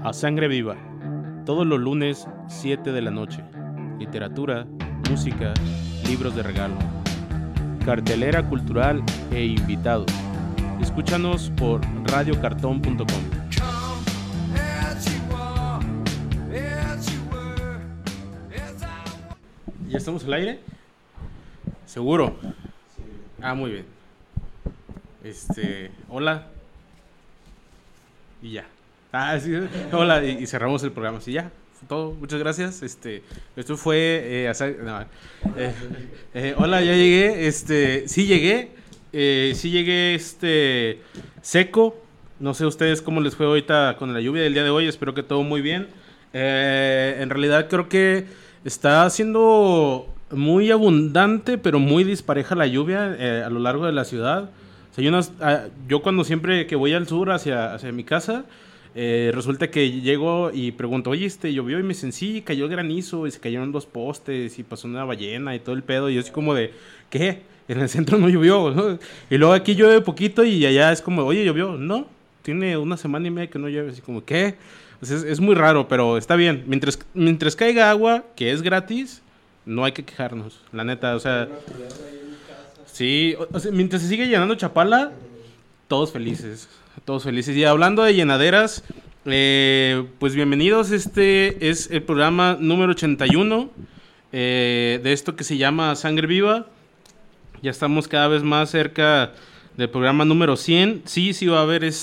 A Sangre Viva, todos los lunes 7 de la noche. Literatura, música, libros de regalo, cartelera cultural e invitados. Escúchanos por radiocartón.com. ¿Ya estamos al aire? ¿Seguro? Ah, muy bien. Hola. Y ya. Sí, hola, y cerramos el programa. Sí, ya. Fue todo. Muchas gracias. Esto fue... hola, ya llegué. Sí llegué. Sí llegué, seco. No sé ustedes cómo les fue ahorita con la lluvia del día de hoy. Espero que todo muy bien. En realidad creo que está siendo muy abundante, pero muy dispareja la lluvia a lo largo de la ciudad. O sea, yo cuando siempre que voy al sur hacia mi casa, resulta que llego y pregunto, oye, llovió, y me dicen, sí, cayó el granizo y se cayeron 2 postes y pasó una ballena y todo el pedo. Y yo así como de, ¿qué? En el centro no llovió, ¿no? Y luego aquí llueve poquito y allá es como, oye, ¿llovió? No, tiene 1 semana y media que no llueve. Así como, ¿qué? Entonces, es muy raro, pero está bien. Mientras caiga agua, que es gratis, no hay que quejarnos, la neta, o sea... Sí, o sea, mientras se sigue llenando Chapala, todos felices. Y hablando de llenaderas, pues bienvenidos. Este es el programa número 81 de esto que se llama Sangre Viva. Ya estamos cada vez más cerca del programa número 100. Sí va a haber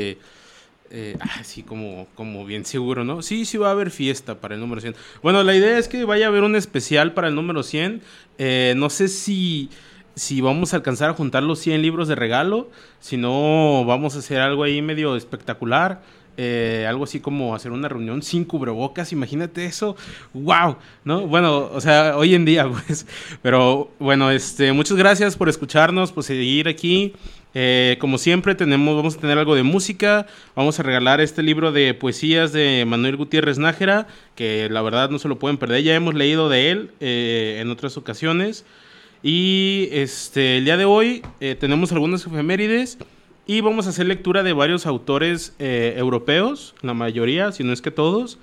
sí, como bien seguro, ¿no? Sí va a haber fiesta para el número 100. Bueno, la idea es que vaya a haber un especial para el número 100. No sé si vamos a alcanzar a juntar los 100 libros de regalo. Si no, vamos a hacer algo ahí medio espectacular. Algo así como hacer una reunión sin cubrebocas. Imagínate eso. ¡Wow! ¿No? Bueno, o sea, hoy en día, pues. Pero bueno, muchas gracias por escucharnos, por seguir aquí. Como siempre, vamos a tener algo de música. Vamos a regalar este libro de poesías de Manuel Gutiérrez Nájera, que la verdad no se lo pueden perder. Ya hemos leído de él en otras ocasiones. Y el día de hoy tenemos algunas efemérides y vamos a hacer lectura de varios autores europeos, la mayoría, si no es que todos,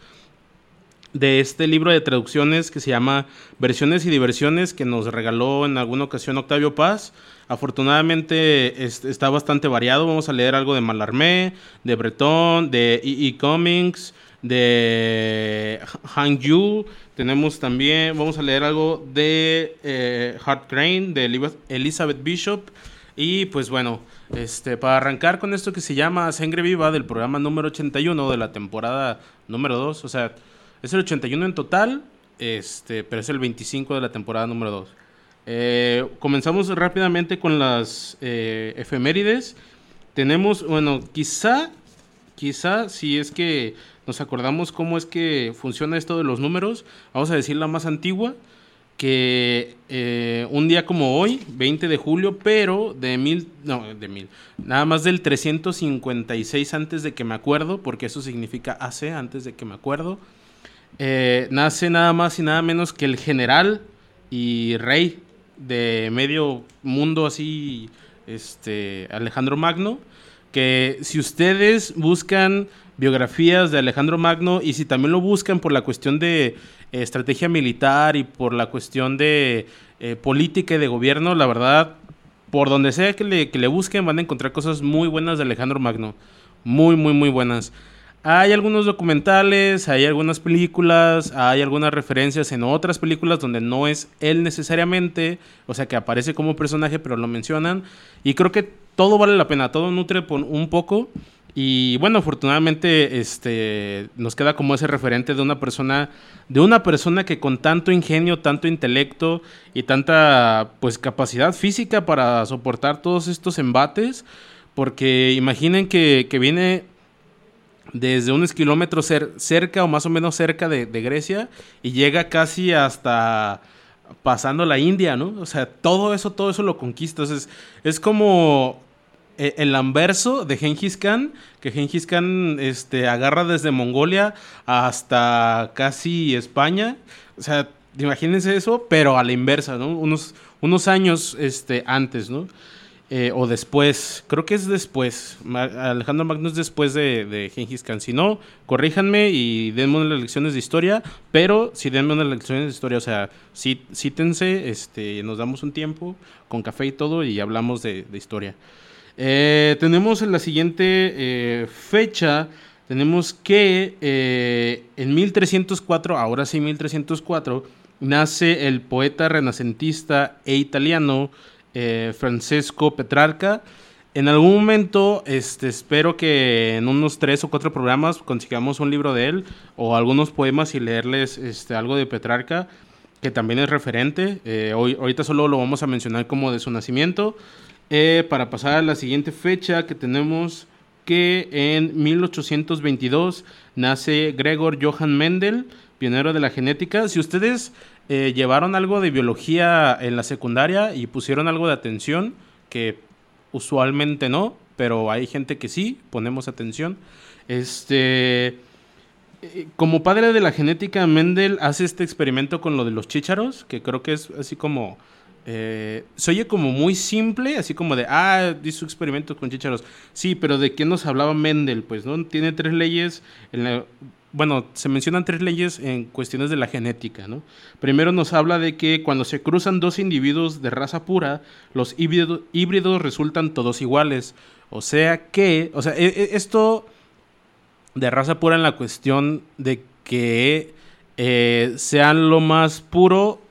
de este libro de traducciones que se llama Versiones y Diversiones, que nos regaló en alguna ocasión Octavio Paz. Afortunadamente está bastante variado. Vamos a leer algo de Mallarmé, de Breton, de E.E. Cummings, de Han Yu. Vamos a leer algo de Hart Crane, de Elizabeth Bishop. Y pues bueno, para arrancar con esto que se llama Sangre Viva, del programa número 81 de la temporada número 2, o sea, es el 81 en total, pero es el 25 de la temporada número 2. Comenzamos rápidamente con las efemérides. Tenemos, bueno, quizá si es que nos acordamos cómo es que funciona esto de los números, vamos a decir la más antigua, que un día como hoy, 20 de julio, pero nada más del 356 antes de que me acuerdo, porque eso significa hace, antes de que me acuerdo, nace nada más y nada menos que el general y rey de medio mundo, así, Alejandro Magno, que si ustedes buscan biografías de Alejandro Magno, y si también lo buscan por la cuestión de estrategia militar y por la cuestión de política y de gobierno, la verdad, por donde sea que le busquen, van a encontrar cosas muy buenas de Alejandro Magno. Muy, muy, muy buenas. Hay algunos documentales, hay algunas películas, hay algunas referencias en otras películas donde no es él necesariamente, o sea que aparece como personaje, pero lo mencionan. Y creo que todo vale la pena, todo nutre un poco. Y bueno, afortunadamente nos queda como ese referente de una persona que con tanto ingenio, tanto intelecto y tanta pues capacidad física para soportar todos estos embates, porque imaginen que viene desde unos kilómetros cerca o más o menos cerca de Grecia y llega casi hasta pasando la India, ¿no? O sea, todo eso lo conquista. Entonces, es como el anverso de Gengis Khan, que Gengis Khan agarra desde Mongolia hasta casi España. O sea, imagínense eso, pero a la inversa, ¿no? Unos años antes, ¿no? o después, creo que es después. Alejandro Magno es después de Gengis Khan. Si no, corríjanme y denme unas lecciones de historia, pero sí denme unas lecciones de historia, o sea, cítense, nos damos un tiempo con café y todo y hablamos de historia. Tenemos en la siguiente fecha, tenemos que en 1304, ahora sí 1304, nace el poeta renacentista e italiano Francesco Petrarca. En algún momento, espero que en unos 3 o 4 programas consigamos un libro de él o algunos poemas y leerles algo de Petrarca, que también es referente. Ahorita solo lo vamos a mencionar como de su nacimiento. Para pasar a la siguiente fecha, que tenemos que en 1822 nace Gregor Johann Mendel, pionero de la genética. Si ustedes llevaron algo de biología en la secundaria y pusieron algo de atención, que usualmente no, pero hay gente que sí, ponemos atención. Como padre de la genética, Mendel hace este experimento con lo de los chícharos, que creo que es así como... se oye como muy simple, así como de, hizo experimentos con chícharos. Sí, pero ¿de qué nos hablaba Mendel? Pues, ¿no? Tiene 3 leyes bueno, se mencionan 3 leyes en cuestiones de la genética, ¿no? Primero nos habla de que cuando se cruzan 2 individuos de raza pura, los híbridos resultan todos iguales. O sea, esto de raza pura en la cuestión de que sean lo más puro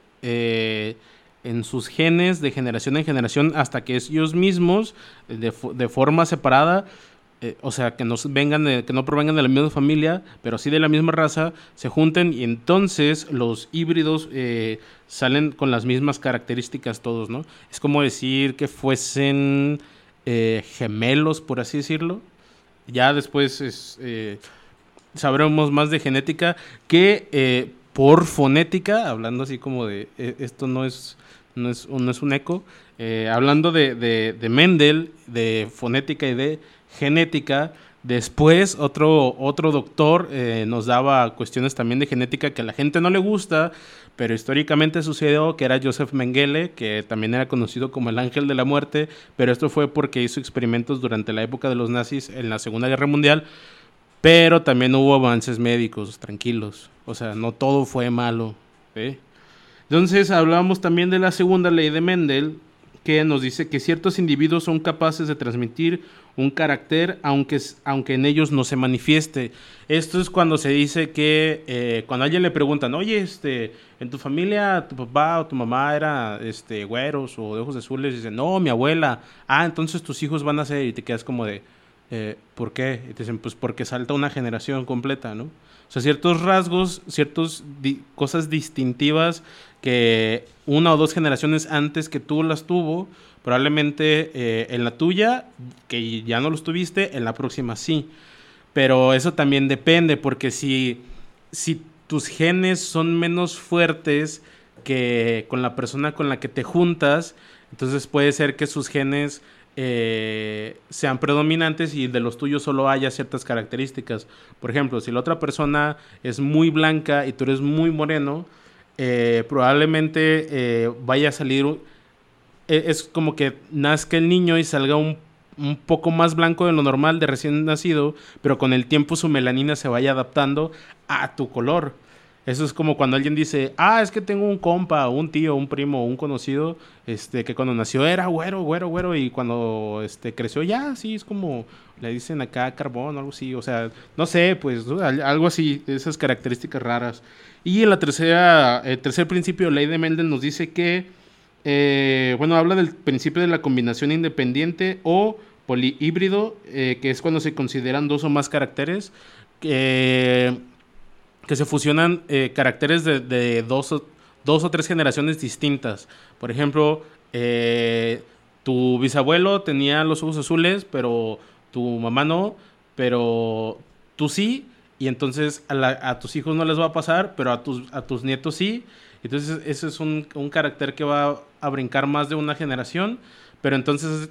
en sus genes de generación en generación hasta que ellos mismos, de forma separada, o sea, que no provengan de la misma familia, pero sí de la misma raza, se junten y entonces los híbridos salen con las mismas características todos, ¿no? Es como decir que fuesen gemelos, por así decirlo. Ya después sabremos más de genética que por fonética, hablando así como de esto no es un eco, hablando de Mendel, de fonética y de genética. Después otro doctor nos daba cuestiones también de genética que a la gente no le gusta, pero históricamente sucedió, que era Joseph Mengele, que también era conocido como el ángel de la muerte, pero esto fue porque hizo experimentos durante la época de los nazis en la Segunda Guerra Mundial, pero también hubo avances médicos, tranquilos, o sea, no todo fue malo, ¿eh? Entonces hablamos también de la segunda ley de Mendel, que nos dice que ciertos individuos son capaces de transmitir un carácter aunque en ellos no se manifieste. Esto es cuando se dice que cuando a alguien le preguntan, oye, en tu familia tu papá o tu mamá era güeros o de ojos azules, y dicen, no, mi abuela. Entonces tus hijos van a ser, y te quedas como de, ¿por qué? Y te dicen, pues porque salta una generación completa, ¿no? O sea, ciertos rasgos, cosas distintivas que 1 o 2 generaciones antes que tú las tuvo, probablemente en la tuya, que ya no los tuviste, en la próxima sí. Pero eso también depende, porque si tus genes son menos fuertes que con la persona con la que te juntas, entonces puede ser que sus genes sean predominantes y de los tuyos solo haya ciertas características. Por ejemplo, si la otra persona es muy blanca y tú eres muy moreno, probablemente vaya a salir... Es como que nazca el niño y salga un poco más blanco de lo normal de recién nacido, pero con el tiempo su melanina se vaya adaptando a tu color. Eso es como cuando alguien dice, es que tengo un compa, un tío, un primo, un conocido, que cuando nació era güero, y cuando creció ya, sí, es como, le dicen acá carbón o algo así, o sea, no sé, pues, algo así, esas características raras. Y en el tercer principio, ley de Mendel, nos dice que, habla del principio de la combinación independiente o polihíbrido, que es cuando se consideran 2 o más caracteres, que se fusionan caracteres de dos o 3 generaciones distintas. Por ejemplo, tu bisabuelo tenía los ojos azules, pero tu mamá no, pero tú sí, y entonces a tus hijos no les va a pasar, pero a tus nietos sí. Entonces ese es un carácter que va a brincar más de una generación, pero entonces...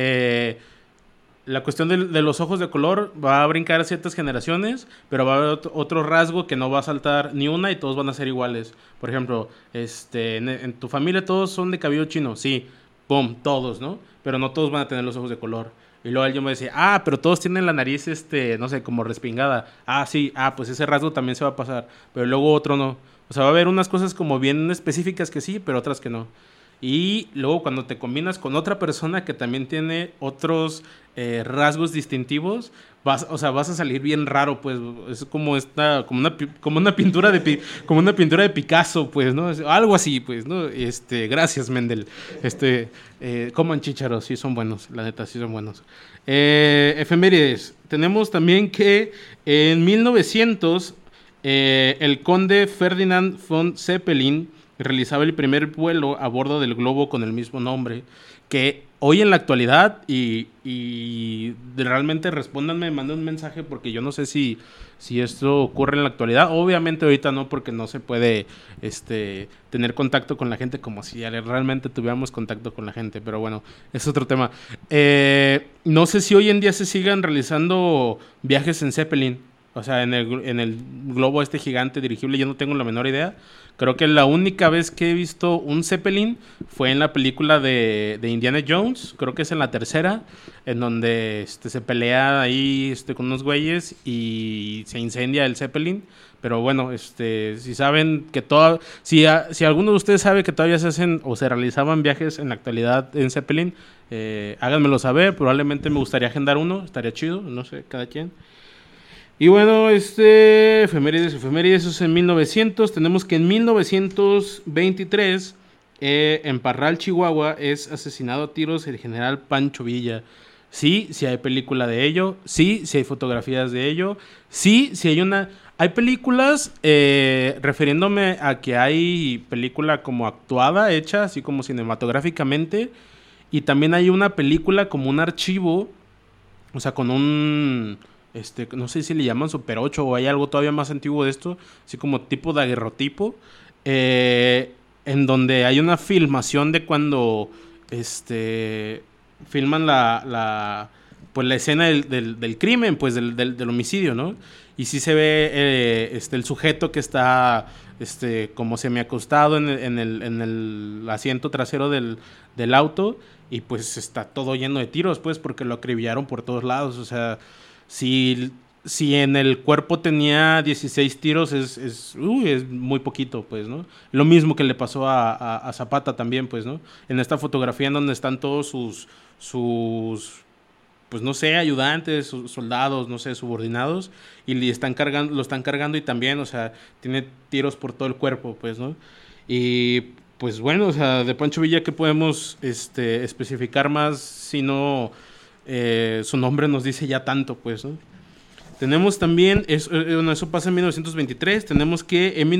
la cuestión de los ojos de color va a brincar a ciertas generaciones, pero va a haber otro rasgo que no va a saltar ni una y todos van a ser iguales. Por ejemplo, en tu familia todos son de cabello chino, sí, pum, todos, ¿no? Pero no todos van a tener los ojos de color. Y luego yo me decía, pero todos tienen la nariz, no sé, como respingada. Sí, pues ese rasgo también se va a pasar. Pero luego otro no. O sea, va a haber unas cosas como bien específicas que sí, pero otras que no. Y luego cuando te combinas con otra persona que también tiene otros rasgos distintivos, vas a salir bien raro, pues. Es como una pintura de Picasso, pues, ¿no? Algo así, pues, ¿no? Gracias, Mendel. Coman chícharos, sí son buenos, la neta, sí son buenos. Efemérides. Tenemos también que en 1900 el conde Ferdinand von Zeppelin realizaba el primer vuelo a bordo del globo con el mismo nombre, que hoy en la actualidad, y realmente respóndanme, manden un mensaje, porque yo no sé si esto ocurre en la actualidad. Obviamente ahorita no, porque no se puede tener contacto con la gente como si realmente tuviéramos contacto con la gente, pero bueno, es otro tema. No sé si hoy en día se sigan realizando viajes en Zeppelin, o sea, en el globo gigante dirigible, yo no tengo la menor idea. Creo que la única vez que he visto un Zeppelin fue en la película de Indiana Jones, creo que es en la tercera, en donde se pelea ahí con unos güeyes y se incendia el Zeppelin. Pero bueno, si saben que si alguno de ustedes sabe que todavía se hacen o se realizaban viajes en la actualidad en Zeppelin, háganmelo saber. Probablemente me gustaría agendar uno, estaría chido, no sé, cada quien. Y bueno, efemérides, eso es en 1900. Tenemos que en 1923, en Parral, Chihuahua, es asesinado a tiros el general Pancho Villa. Sí hay película de ello. Sí hay fotografías de ello. Sí hay una... Hay películas, refiriéndome a que hay película como actuada, hecha, así como cinematográficamente. Y también hay una película como un archivo, o sea, con un... no sé si le llaman Super 8 o hay algo todavía más antiguo de esto, así como tipo daguerrotipo, en donde hay una filmación de cuando filman la escena del crimen, pues del homicidio, ¿no? Y sí se ve el sujeto que está como semiacostado en el asiento trasero del auto, y pues está todo lleno de tiros, pues, porque lo acribillaron por todos lados. O sea, si en el cuerpo tenía 16 tiros, es muy poquito, pues, ¿no? Lo mismo que le pasó a Zapata también, pues, ¿no? En esta fotografía en donde están todos sus pues, no sé, ayudantes, soldados, no sé, subordinados, y lo están cargando y también, o sea, tiene tiros por todo el cuerpo, pues, ¿no? Y pues bueno, o sea, de Pancho Villa, ¿qué podemos especificar más si no su nombre nos dice ya tanto, pues, ¿no? Tenemos también, eso pasa en 1923, tenemos que en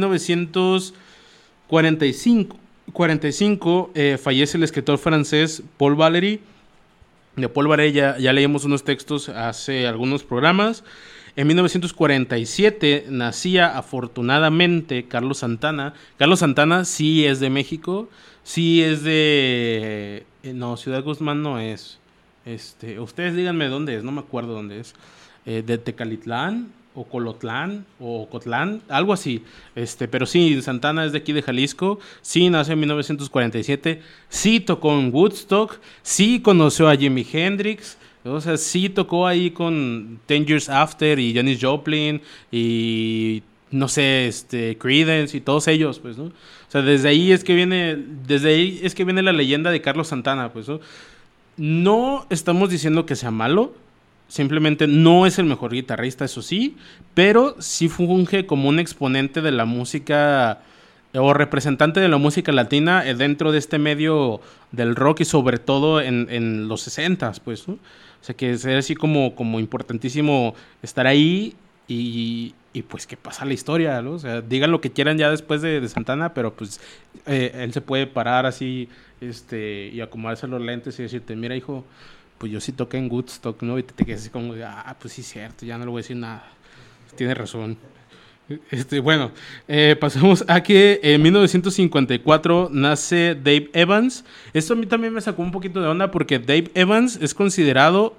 1945 fallece el escritor francés Paul Valéry. De Paul Valéry ya leímos unos textos hace algunos programas. En 1947 nacía afortunadamente Carlos Santana. Carlos Santana sí es de México, sí es de... no, Ciudad Guzmán no es. Ustedes díganme dónde es, no me acuerdo dónde es. De Tecalitlán o Colotlán o Ocotlán, algo así. Pero sí, Santana es de aquí de Jalisco. Sí nació en 1947. Sí tocó en Woodstock. Sí conoció a Jimi Hendrix. O sea, sí tocó ahí con 10 Years After y Janis Joplin y no sé, Creedence y todos ellos, pues, ¿no? O sea, desde ahí es que viene la leyenda de Carlos Santana, pues, ¿no? No estamos diciendo que sea malo, simplemente no es el mejor guitarrista, eso sí, pero sí funge como un exponente de la música o representante de la música latina dentro de este medio del rock y sobre todo en los 60s, pues, ¿no? O sea, que es así como importantísimo estar ahí y pues que pasa la historia, ¿no? O sea, digan lo que quieran ya después de Santana, pero pues él se puede parar así y acomodarse los lentes y decirte, mira, hijo, pues yo sí toqué en Woodstock, ¿no? Y te quedas así como, pues sí, cierto, ya no le voy a decir nada. Tienes razón. Bueno, pasamos a que en 1954 nace Dave Evans. Esto a mí también me sacó un poquito de onda porque Dave Evans es considerado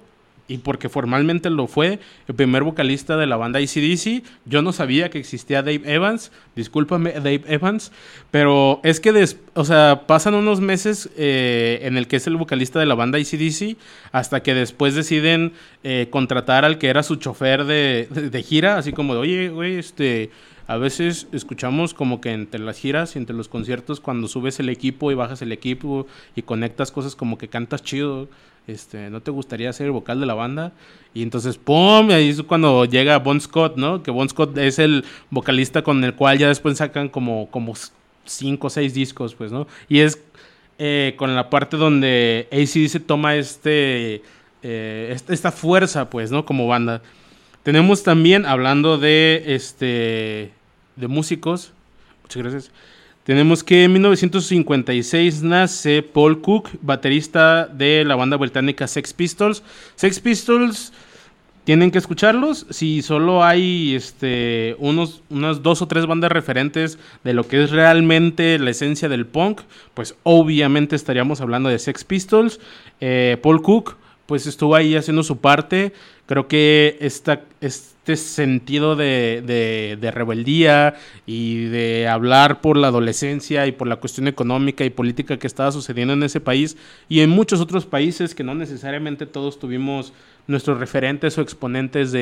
y porque formalmente lo fue, el primer vocalista de la banda AC/DC. Yo no sabía que existía Dave Evans, discúlpame Dave Evans, pero es que o sea, pasan unos meses en el que es el vocalista de la banda AC/DC, hasta que después deciden contratar al que era su chofer de gira, así como de, oye, güey, a veces escuchamos como que entre las giras y entre los conciertos, cuando subes el equipo y bajas el equipo y conectas cosas, como que cantas chido. ¿No te gustaría ser el vocal de la banda? Y entonces, ¡pum! Y ahí es cuando llega Bon Scott, ¿no? Que Bon Scott es el vocalista con el cual ya después sacan como 5 o 6 discos, pues, ¿no? Y es con la parte donde AC/DC toma esta fuerza, pues, ¿no? Como banda. Tenemos también, hablando de músicos, muchas gracias. Tenemos que en 1956 nace Paul Cook, baterista de la banda británica Sex Pistols. Sex Pistols, tienen que escucharlos. Si solo hay unas 2 o 3 bandas referentes de lo que es realmente la esencia del punk, pues obviamente estaríamos hablando de Sex Pistols. Paul Cook, pues estuvo ahí haciendo su parte. Creo que este sentido de rebeldía y de hablar por la adolescencia y por la cuestión económica y política que estaba sucediendo en ese país y en muchos otros países, que no necesariamente todos tuvimos nuestros referentes o exponentes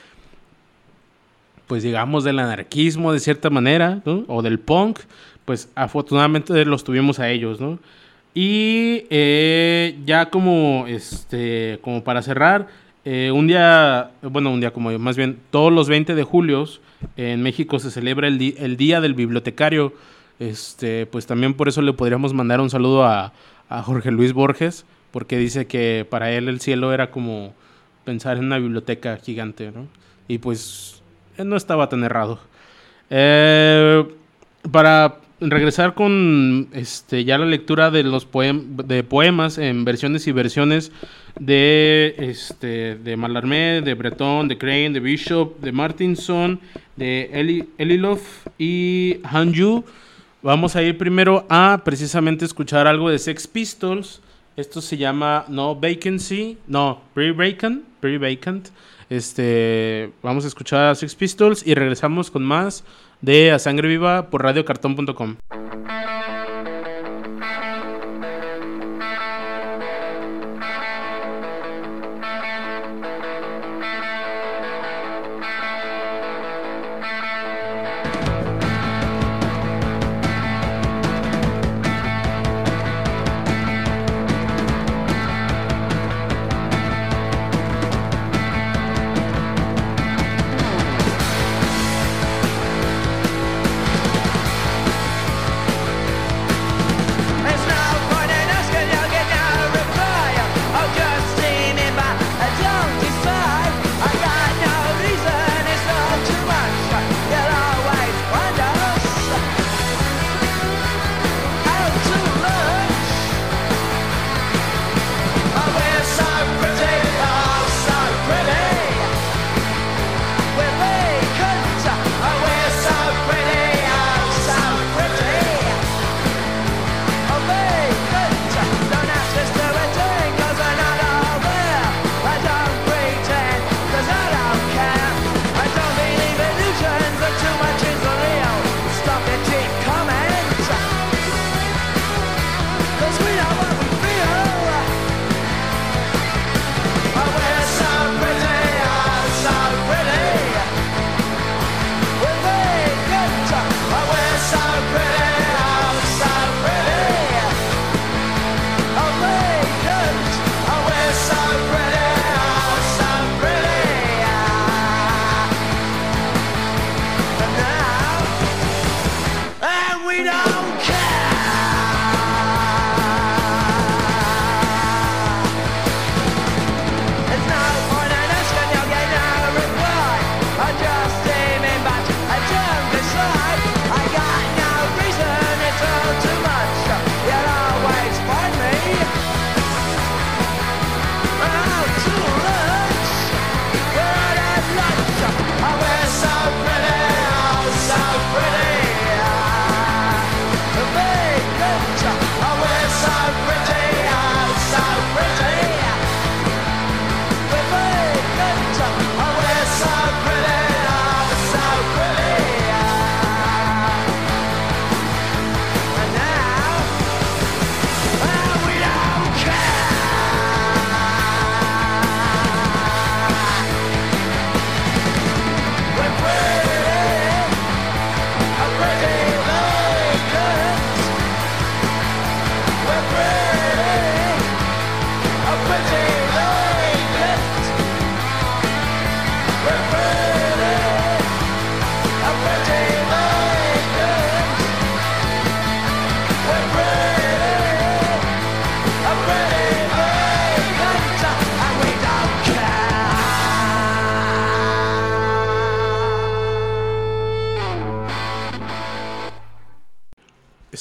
pues digamos, del anarquismo de cierta manera, ¿no? O del punk, pues afortunadamente los tuvimos a ellos, ¿no? Y ya como para cerrar, un día como más bien todos los 20 de julio en México se celebra el Día del Bibliotecario. Pues también por eso le podríamos mandar un saludo a Jorge Luis Borges, porque dice que para él el cielo era como pensar en una biblioteca gigante, ¿no? Y pues él no estaba tan errado. Para regresar con ya la lectura de los poemas en versiones y versiones de Mallarmé, de Breton, de Crane, de Bishop, de Martinson, de Elilof y Hanju. Vamos a ir primero a precisamente escuchar algo de Sex Pistols. Esto se llama Pretty Vacant. Vamos a escuchar a Sex Pistols y regresamos con más de A Sangre Viva por radiocartón.com.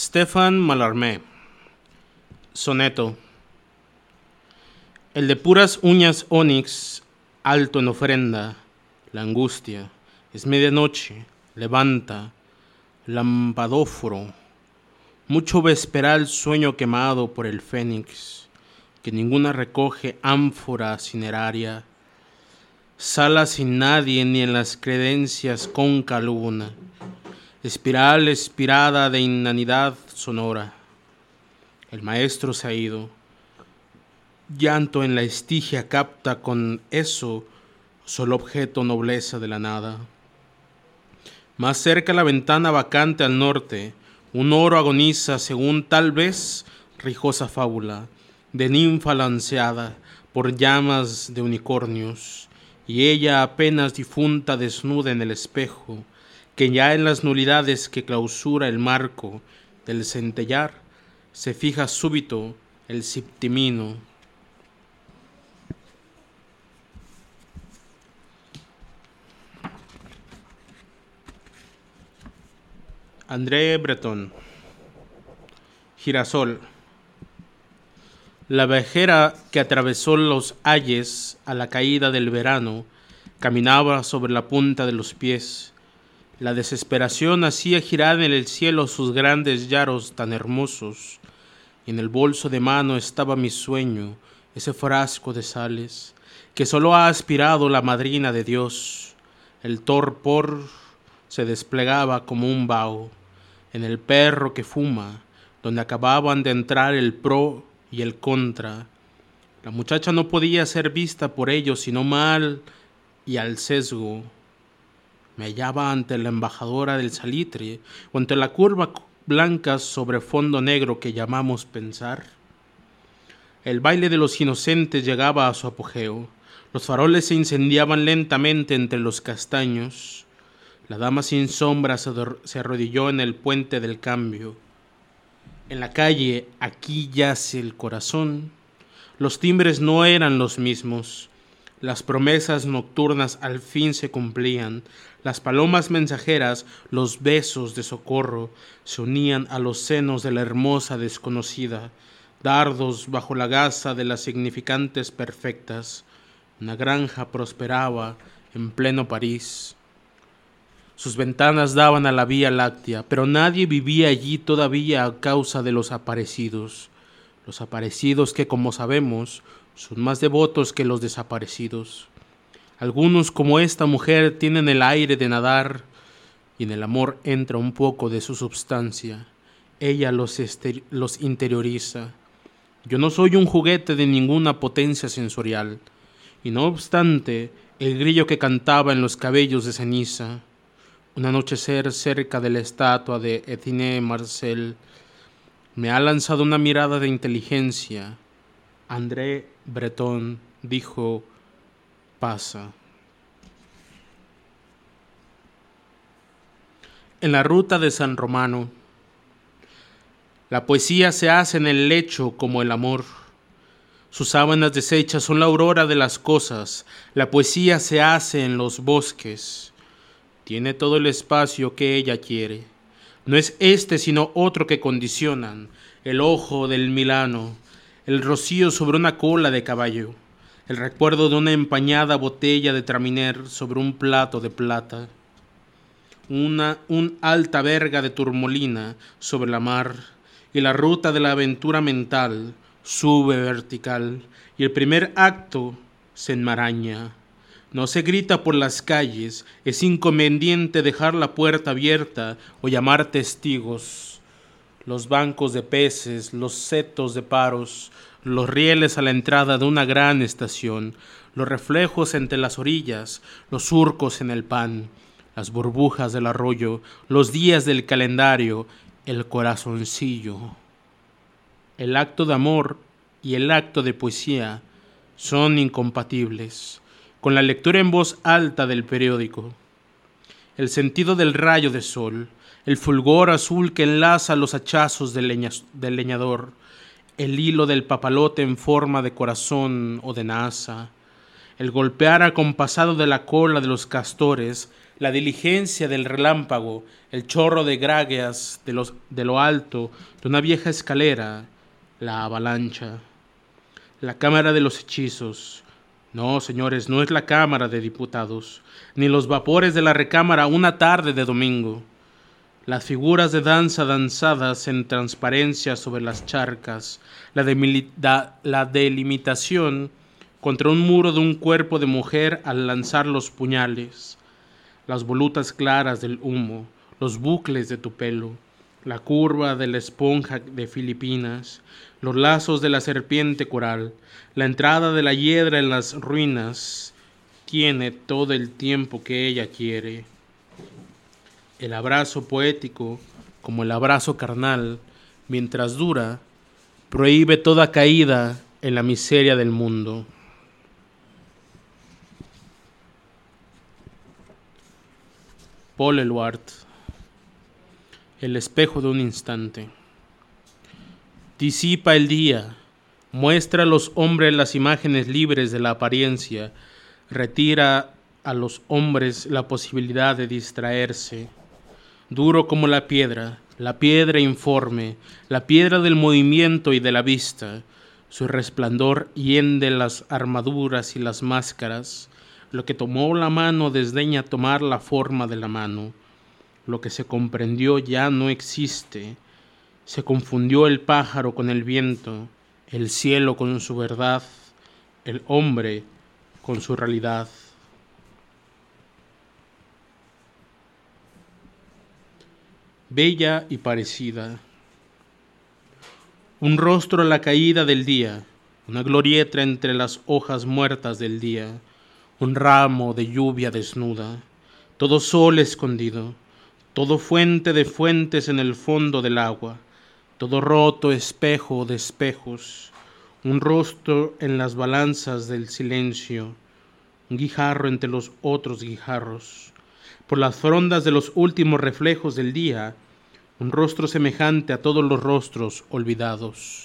Stefan Mallarmé. Soneto. El de puras uñas onix, alto en ofrenda, la angustia, es medianoche, levanta, lampadóforo, mucho vesperal sueño quemado por el fénix, que ninguna recoge ánfora cineraria, sala sin nadie ni en las credencias conca luna, espiral expirada de inanidad sonora. El maestro se ha ido, llanto en la estigia capta con eso solo objeto nobleza de la nada. Más cerca la ventana vacante al norte, un oro agoniza según tal vez rijosa fábula, de ninfa lanceada por llamas de unicornios, y ella apenas difunta desnuda en el espejo, que ya en las nulidades que clausura el marco del centellar, se fija súbito el septimino. André Breton. Girasol. La vejera que atravesó los ayes a la caída del verano caminaba sobre la punta de los pies. La desesperación hacía girar en el cielo sus grandes llaros tan hermosos, y en el bolso de mano estaba mi sueño, ese frasco de sales, que solo ha aspirado la madrina de Dios. El torpor se desplegaba como un vaho en el perro que fuma, donde acababan de entrar el pro y el contra. La muchacha no podía ser vista por ellos sino mal y al sesgo. Me hallaba ante la embajadora del salitre o ante la curva blanca sobre fondo negro que llamamos pensar. El baile de los inocentes llegaba a su apogeo. Los faroles se incendiaban lentamente entre los castaños. La dama sin sombra se arrodilló en el puente del cambio. En la calle, aquí yace el corazón. Los timbres no eran los mismos. Las promesas nocturnas al fin se cumplían. Las palomas mensajeras, los besos de socorro, se unían a los senos de la hermosa desconocida, dardos bajo la gasa de las significantes perfectas. Una granja prosperaba en pleno París. Sus ventanas daban a la Vía Láctea, pero nadie vivía allí todavía a causa de los aparecidos que, como sabemos, son más devotos que los desaparecidos. Algunos, como esta mujer, tienen el aire de nadar, y en el amor entra un poco de su substancia. Ella los interioriza. Yo no soy un juguete de ninguna potencia sensorial, y no obstante, el grillo que cantaba en los cabellos de ceniza, un anochecer cerca de la estatua de Etienne Marcel, me ha lanzado una mirada de inteligencia. André Breton dijo: pasa. En la ruta de San Romano. La poesía se hace en el lecho como el amor. Sus sábanas deshechas son la aurora de las cosas. La poesía se hace en los bosques. Tiene todo el espacio que ella quiere. No es este sino otro que condicionan: el ojo del Milano, el rocío sobre una cola de caballo, el recuerdo de una empañada botella de Traminer sobre un plato de plata, un alta verga de turmolina sobre la mar, y la ruta de la aventura mental sube vertical, y el primer acto se enmaraña. No se grita por las calles, es inconveniente dejar la puerta abierta o llamar testigos. Los bancos de peces, los setos de paros, los rieles a la entrada de una gran estación, los reflejos entre las orillas, los surcos en el pan, las burbujas del arroyo, los días del calendario, el corazoncillo. El acto de amor y el acto de poesía son incompatibles con la lectura en voz alta del periódico. El sentido del rayo de sol, el fulgor azul que enlaza los hachazos del leñador, el hilo del papalote en forma de corazón o de nasa, el golpear acompasado de la cola de los castores, la diligencia del relámpago, el chorro de grágeas de lo alto de una vieja escalera, la avalancha, la cámara de los hechizos. No, señores, no es la Cámara de Diputados, ni los vapores de la recámara una tarde de domingo. Las figuras de danza danzadas en transparencia sobre las charcas, la delimitación contra un muro de un cuerpo de mujer al lanzar los puñales, las volutas claras del humo, los bucles de tu pelo, la curva de la esponja de Filipinas, los lazos de la serpiente coral, la entrada de la hiedra en las ruinas, tiene todo el tiempo que ella quiere. El abrazo poético, como el abrazo carnal, mientras dura, prohíbe toda caída en la miseria del mundo. Paul Eluard. El espejo de un instante. Disipa el día, muestra a los hombres las imágenes libres de la apariencia, retira a los hombres la posibilidad de distraerse. Duro como la piedra informe, la piedra del movimiento y de la vista, su resplandor hiende las armaduras y las máscaras. Lo que tomó la mano desdeña tomar la forma de la mano. Lo que se comprendió ya no existe. Se confundió el pájaro con el viento, el cielo con su verdad, el hombre con su realidad. Bella y parecida. Un rostro a la caída del día, una glorieta entre las hojas muertas del día, un ramo de lluvia desnuda, todo sol escondido, todo fuente de fuentes en el fondo del agua, todo roto espejo de espejos, un rostro en las balanzas del silencio, un guijarro entre los otros guijarros. Por las frondas de los últimos reflejos del día, un rostro semejante a todos los rostros olvidados.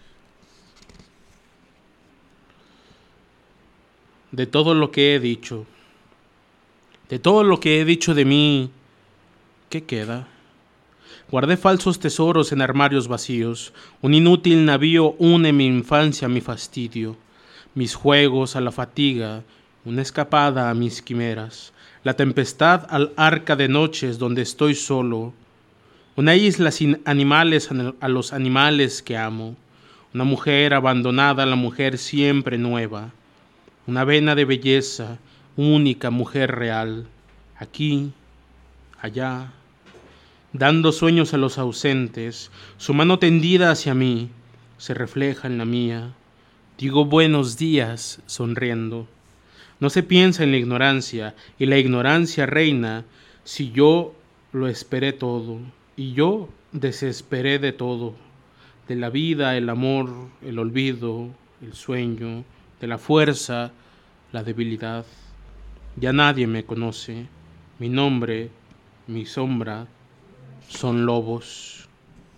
De todo lo que he dicho, de todo lo que he dicho de mí, ¿qué queda? Guardé falsos tesoros en armarios vacíos, un inútil navío une mi infancia a mi fastidio, mis juegos a la fatiga, una escapada a mis quimeras, la tempestad al arca de noches donde estoy solo, una isla sin animales a los animales que amo, una mujer abandonada a la mujer siempre nueva, una vena de belleza, única mujer real, aquí, allá, dando sueños a los ausentes, su mano tendida hacia mí se refleja en la mía, digo buenos días sonriendo. No se piensa en la ignorancia, y la ignorancia reina si yo lo esperé todo, y yo desesperé de todo, de la vida, el amor, el olvido, el sueño, de la fuerza, la debilidad. Ya nadie me conoce, mi nombre, mi sombra, son lobos.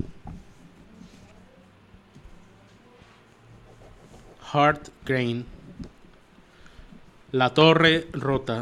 Hart Crane. La torre rota.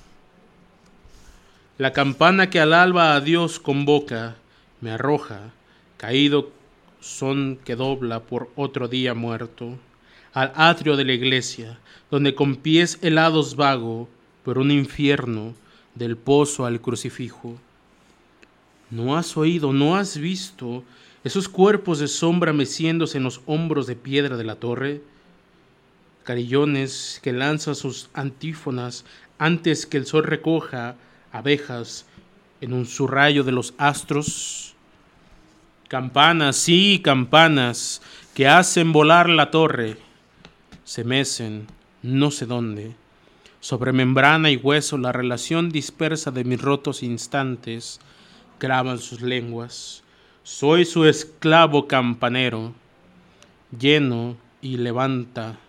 La campana que al alba a Dios convoca, me arroja, caído son que dobla por otro día muerto, al atrio de la iglesia, donde con pies helados vago por un infierno, del pozo al crucifijo. ¿No has oído, no has visto esos cuerpos de sombra meciéndose en los hombros de piedra de la torre? Carillones que lanzan sus antífonas antes que el sol recoja abejas en un surrayo de los astros. Campanas, sí, campanas, que hacen volar la torre, se mecen, no sé dónde, sobre membrana y hueso la relación dispersa de mis rotos instantes, clavan sus lenguas. Soy su esclavo campanero, lleno y levanta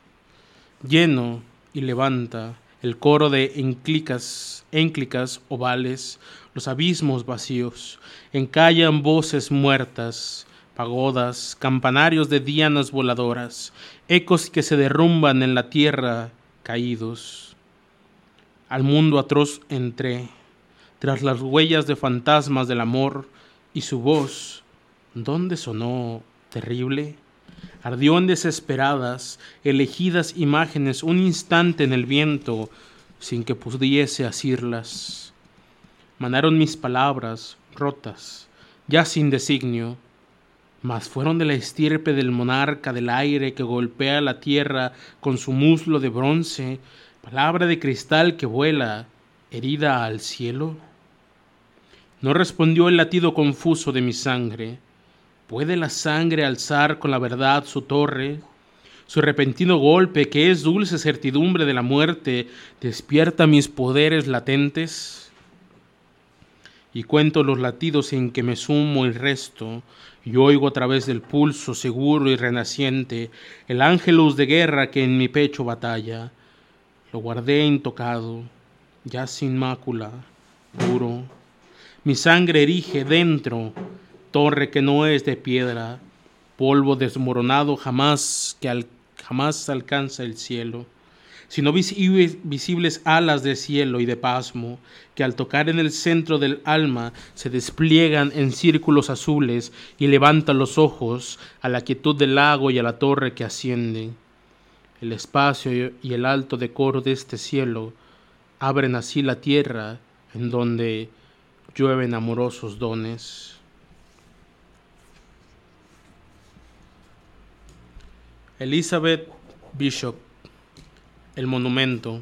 el coro de enclicas ovales, los abismos vacíos, encallan voces muertas, pagodas, campanarios de dianas voladoras, ecos que se derrumban en la tierra caídos. Al mundo atroz entré, tras las huellas de fantasmas del amor, y su voz, ¿dónde sonó terrible? Ardió en desesperadas, elegidas imágenes un instante en el viento, sin que pudiese asirlas. Manaron mis palabras, rotas, ya sin designio, mas fueron de la estirpe del monarca del aire que golpea la tierra con su muslo de bronce, palabra de cristal que vuela, herida al cielo. No respondió el latido confuso de mi sangre. ¿Puede la sangre alzar con la verdad su torre? Su repentino golpe, que es dulce certidumbre de la muerte, despierta mis poderes latentes. Y cuento los latidos en que me sumo y resto, y oigo a través del pulso seguro y renaciente el ángelus de guerra que en mi pecho batalla. Lo guardé intocado, ya sin mácula, puro. Mi sangre erige dentro, torre que no es de piedra, polvo desmoronado jamás alcanza el cielo, sino visibles alas de cielo y de pasmo, que al tocar en el centro del alma se despliegan en círculos azules y levantan los ojos a la quietud del lago y a la torre que asciende. El espacio y el alto decoro de este cielo abren así la tierra en donde llueven amorosos dones. Elizabeth Bishop, El monumento.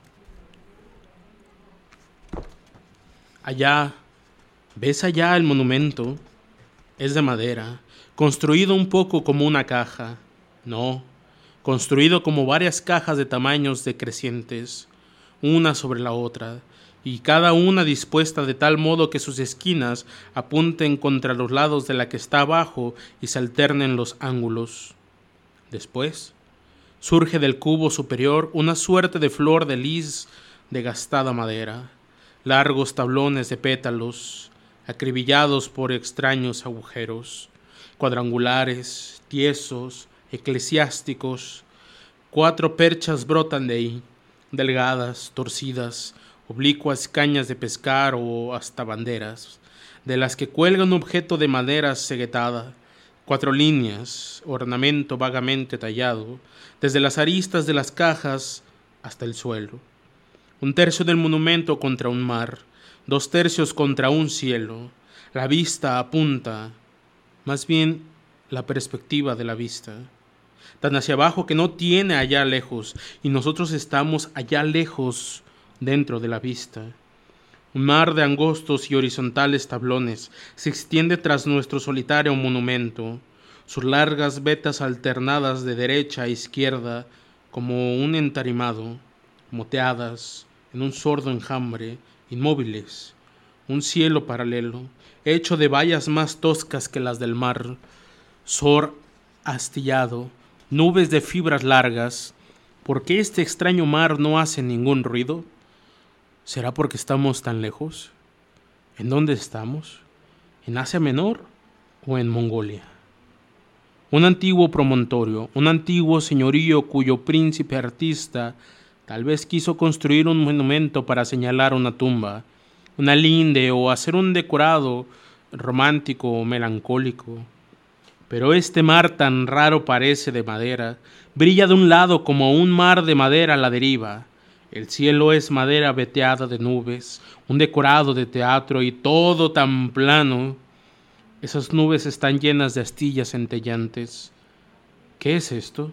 Allá, ¿ves allá el monumento? Es de madera, construido un poco como una caja. No, construido como varias cajas de tamaños decrecientes, una sobre la otra, y cada una dispuesta de tal modo que sus esquinas apunten contra los lados de la que está abajo y se alternen los ángulos. Después, surge del cubo superior una suerte de flor de lis de gastada madera, largos tablones de pétalos, acribillados por extraños agujeros, cuadrangulares, tiesos, eclesiásticos. 4 perchas brotan de ahí, delgadas, torcidas, oblicuas cañas de pescar o hasta banderas, de las que cuelga un objeto de madera ceguetada. 4 líneas, ornamento vagamente tallado, desde las aristas de las cajas hasta el suelo. 1/3 del monumento contra un mar, 2/3 contra un cielo. La vista apunta, más bien la perspectiva de la vista, tan hacia abajo que no tiene allá lejos, y nosotros estamos allá lejos dentro de la vista. Un mar de angostos y horizontales tablones se extiende tras nuestro solitario monumento, sus largas vetas alternadas de derecha a izquierda como un entarimado, moteadas en un sordo enjambre, inmóviles, un cielo paralelo, hecho de vallas más toscas que las del mar, sor astillado, nubes de fibras largas. ¿Por qué este extraño mar no hace ningún ruido? ¿Será porque estamos tan lejos? ¿En dónde estamos? ¿En Asia Menor o en Mongolia? Un antiguo promontorio, un antiguo señorío cuyo príncipe artista tal vez quiso construir un monumento para señalar una tumba, una linde o hacer un decorado romántico o melancólico. Pero este mar tan raro parece de madera, brilla de un lado como un mar de madera a la deriva. El cielo es madera veteada de nubes, un decorado de teatro y todo tan plano. Esas nubes están llenas de astillas centellantes. ¿Qué es esto?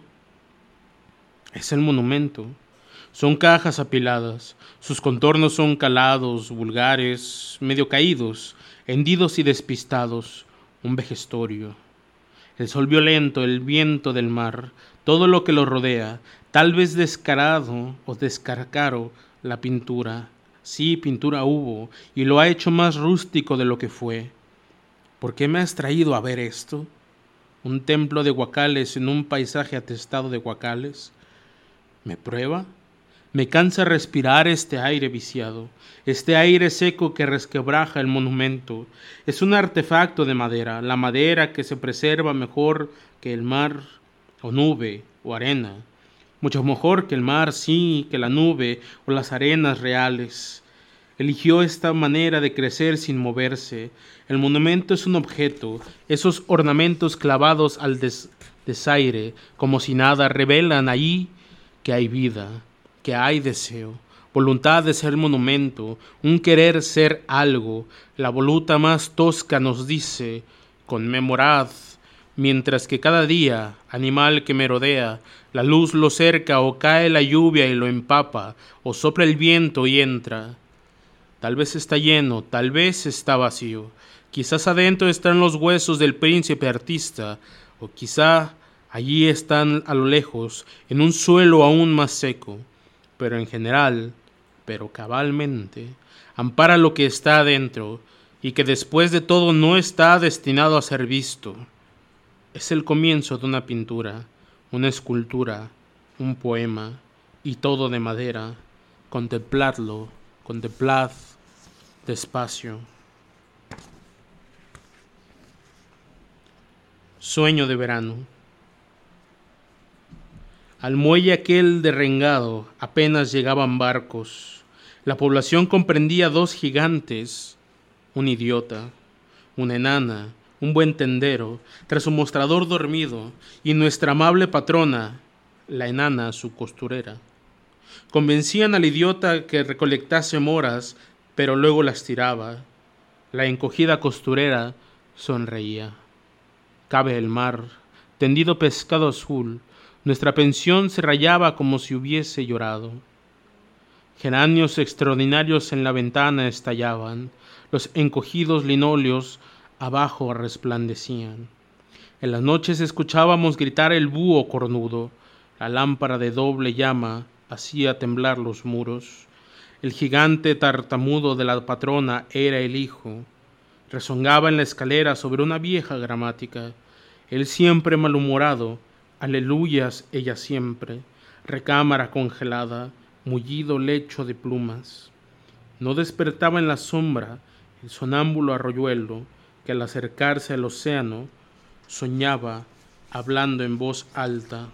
Es el monumento. Son cajas apiladas. Sus contornos son calados, vulgares, medio caídos, hendidos y despistados. Un vejestorio. El sol violento, el viento del mar, todo lo que lo rodea, tal vez descarado o descarcaro la pintura. Sí, pintura hubo, y lo ha hecho más rústico de lo que fue. ¿Por qué me has traído a ver esto? ¿Un templo de guacales en un paisaje atestado de guacales? ¿Me prueba? Me cansa respirar este aire viciado, este aire seco que resquebraja el monumento. Es un artefacto de madera, la madera que se preserva mejor que el mar, o nube, o arena. Mucho mejor que el mar, sí, que la nube, o las arenas reales. Eligió esta manera de crecer sin moverse. El monumento es un objeto. Esos ornamentos clavados al desaire, como si nada, revelan ahí que hay vida, que hay deseo, voluntad de ser monumento, un querer ser algo. La voluta más tosca nos dice, conmemorad, mientras que cada día, animal que merodea, la luz lo cerca o cae la lluvia y lo empapa, o sopla el viento y entra. Tal vez está lleno, tal vez está vacío. Quizás adentro están los huesos del príncipe artista, o quizá allí están a lo lejos, en un suelo aún más seco. Pero en general, pero cabalmente, ampara lo que está adentro, y que después de todo no está destinado a ser visto. Es el comienzo de una pintura, una escultura, un poema, y todo de madera. Contempladlo, contemplad despacio. Sueño de verano. Al muelle aquel derrengado apenas llegaban barcos. La población comprendía dos gigantes, un idiota, una enana, un buen tendero, tras su mostrador dormido, y nuestra amable patrona, la enana, su costurera. Convencían al idiota que recolectase moras, pero luego las tiraba. La encogida costurera sonreía. Cabe el mar, tendido pescado azul, nuestra pensión se rayaba como si hubiese llorado. Geranios extraordinarios en la ventana estallaban, los encogidos linóleos abajo resplandecían. En las noches escuchábamos gritar el búho cornudo, la lámpara de doble llama hacía temblar los muros. El gigante tartamudo de la patrona era el hijo. Rezongaba en la escalera sobre una vieja gramática. Él siempre malhumorado, aleluyas ella siempre, recámara congelada, mullido lecho de plumas. No despertaba en la sombra el sonámbulo arroyuelo que al acercarse al océano soñaba hablando en voz alta.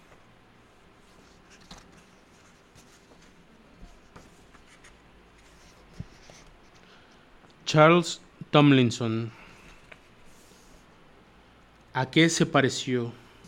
Charles Tomlinson. ¿A qué se pareció?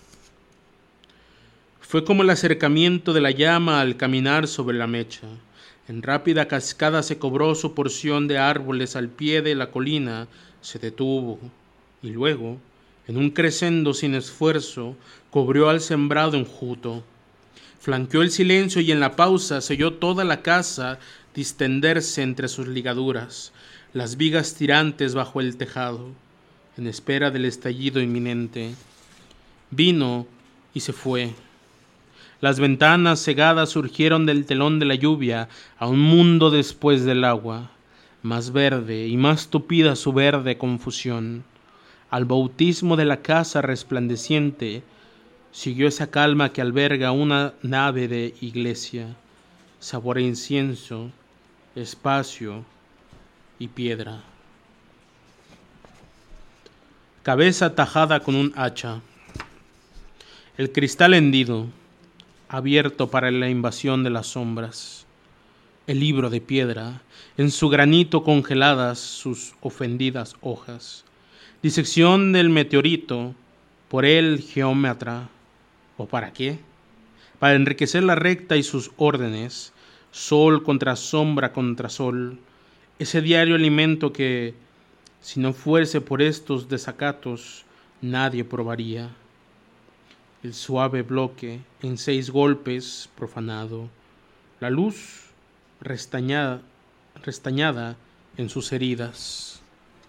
Fue como el acercamiento de la llama al caminar sobre la mecha. En rápida cascada se cobró su porción de árboles al pie de la colina, se detuvo, y luego, en un crescendo sin esfuerzo, cubrió al sembrado enjuto. Flanqueó el silencio y en la pausa se oyó toda la casa distenderse entre sus ligaduras, las vigas tirantes bajo el tejado, en espera del estallido inminente. Vino y se fue. Las ventanas cegadas surgieron del telón de la lluvia a un mundo después del agua, más verde y más tupida su verde confusión. Al bautismo de la casa resplandeciente siguió esa calma que alberga una nave de iglesia, sabor a incienso, espacio y piedra. Cabeza tajada con un hacha. El cristal hendido, abierto para la invasión de las sombras. El libro de piedra, en su granito congeladas sus ofendidas hojas. Disección del meteorito, por el geómetra. ¿O para qué? Para enriquecer la recta y sus órdenes, sol contra sombra contra sol, ese diario alimento que, si no fuese por estos desacatos, nadie probaría. El suave bloque, en 6 golpes, profanado, la luz restañada en sus heridas.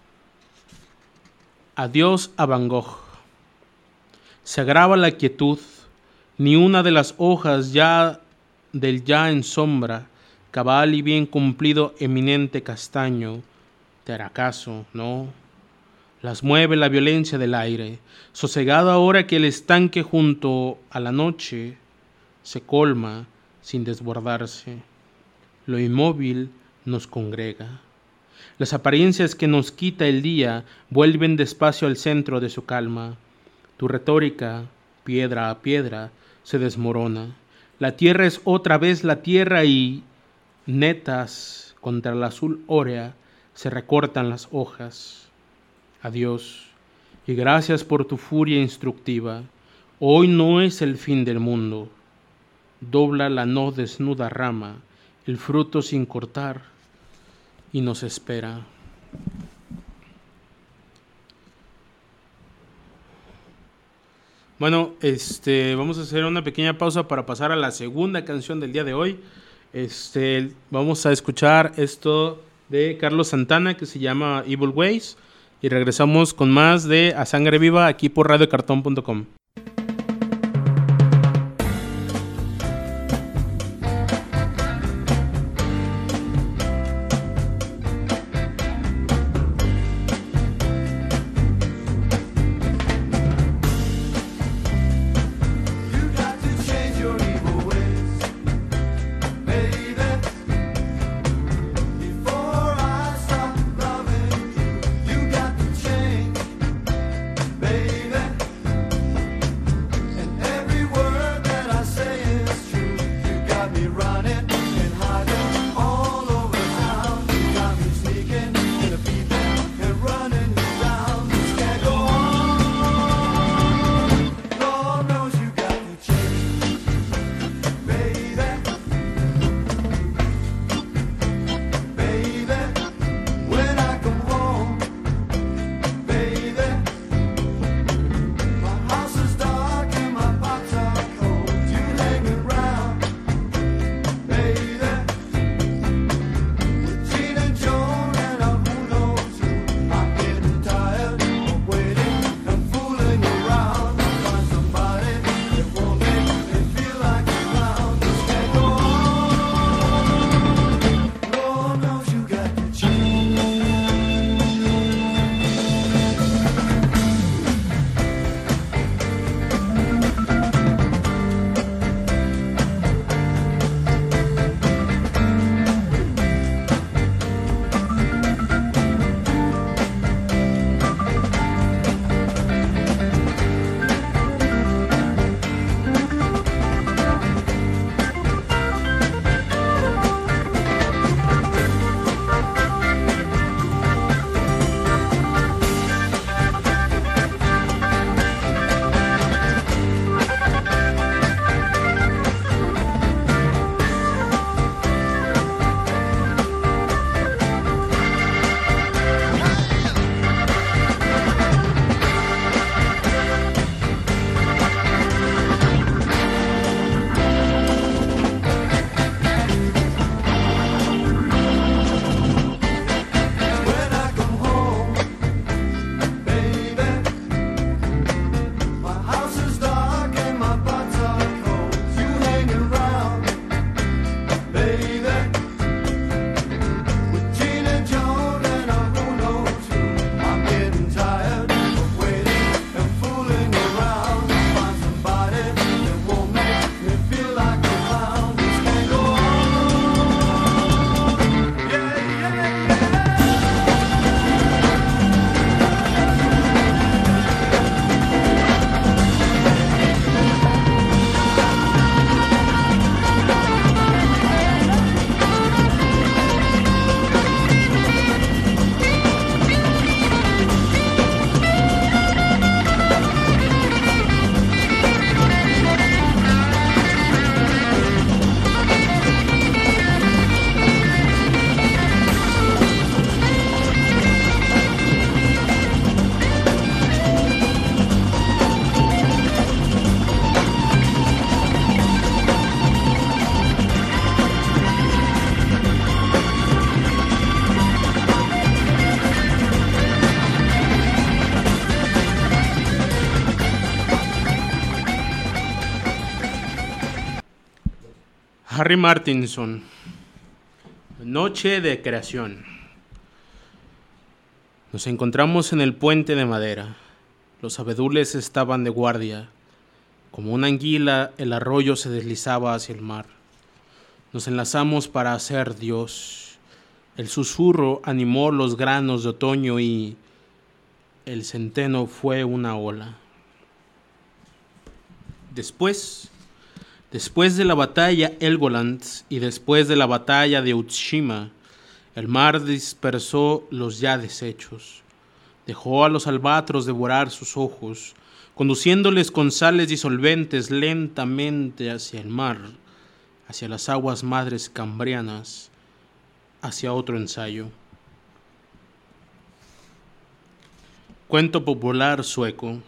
Adiós a Van Gogh. Se agrava la quietud, ni una de las hojas ya del ya en sombra, cabal y bien cumplido eminente castaño, te hará caso, ¿no? Las mueve la violencia del aire, sosegado ahora que el estanque junto a la noche se colma sin desbordarse. Lo inmóvil nos congrega. Las apariencias que nos quita el día vuelven despacio al centro de su calma. Tu retórica, piedra a piedra, se desmorona. La tierra es otra vez la tierra y netas contra el azul órea se recortan las hojas. Adiós, y gracias por tu furia instructiva. Hoy no es el fin del mundo. Dobla la no desnuda rama, el fruto sin cortar, y nos espera. Bueno, vamos a hacer una pequeña pausa para pasar a la segunda canción del día de hoy. Vamos a escuchar esto de Carlos Santana que se llama Evil Ways y regresamos con más de A Sangre Viva aquí por radiocartón.com. Harry Martinson, Noche de Creación. Nos encontramos en el puente de madera. Los abedules estaban de guardia. Como una anguila, el arroyo se deslizaba hacia el mar. Nos enlazamos para hacer Dios. El susurro animó los granos de otoño y el centeno fue una ola. Después, Después de la batalla Helgoland y después de la batalla de Utshima, el mar dispersó los ya deshechos. Dejó a los albatros devorar sus ojos, conduciéndoles con sales disolventes lentamente hacia el mar, hacia las aguas madres cambrianas, hacia otro ensayo. Cuento popular sueco.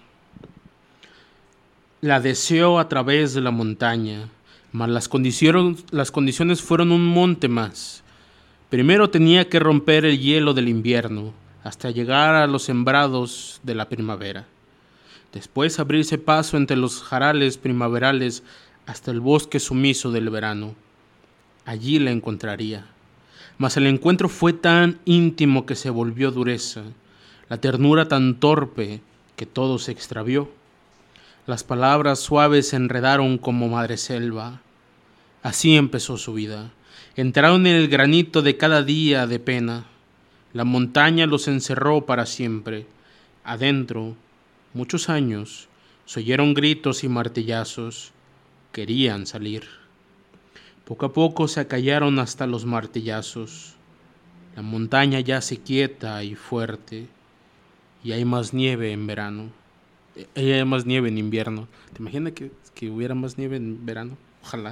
La deseó a través de la montaña, mas las condiciones fueron un monte más. Primero tenía que romper el hielo del invierno, hasta llegar a los sembrados de la primavera. Después abrirse paso entre los jarales primaverales hasta el bosque sumiso del verano. Allí la encontraría. Mas el encuentro fue tan íntimo que se volvió dureza, la ternura tan torpe que todo se extravió. Las palabras suaves se enredaron como madreselva. Así empezó su vida. Entraron en el granito de cada día de pena. La montaña los encerró para siempre. Adentro, muchos años, se oyeron gritos y martillazos. Querían salir. Poco a poco se acallaron hasta los martillazos. La montaña yace quieta y fuerte. Y hay más nieve en verano. Hay más nieve en invierno. ¿Te imaginas que hubiera más nieve en verano? Ojalá.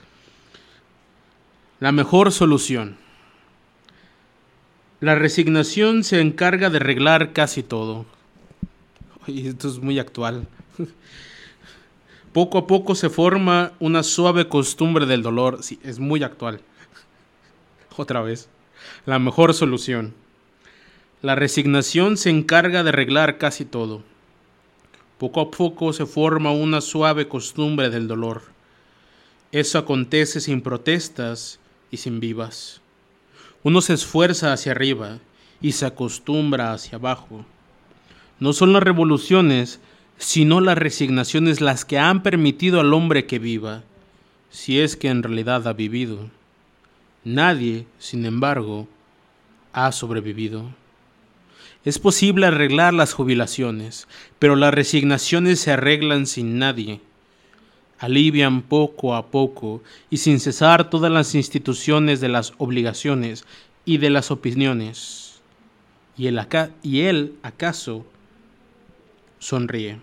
La mejor solución. La resignación se encarga de arreglar casi todo. Oye, esto es muy actual. Poco a poco se forma una suave costumbre del dolor. Sí, es muy actual. Otra vez. La mejor solución. La resignación se encarga de arreglar casi todo. Poco a poco se forma una suave costumbre del dolor. Eso acontece sin protestas y sin vivas. Uno se esfuerza hacia arriba y se acostumbra hacia abajo. No son las revoluciones, sino las resignaciones las que han permitido al hombre que viva, si es que en realidad ha vivido. Nadie, sin embargo, ha sobrevivido. Es posible arreglar las jubilaciones, pero las resignaciones se arreglan sin nadie. Alivian poco a poco y sin cesar todas las instituciones de las obligaciones y de las opiniones. Y él acaso sonríe.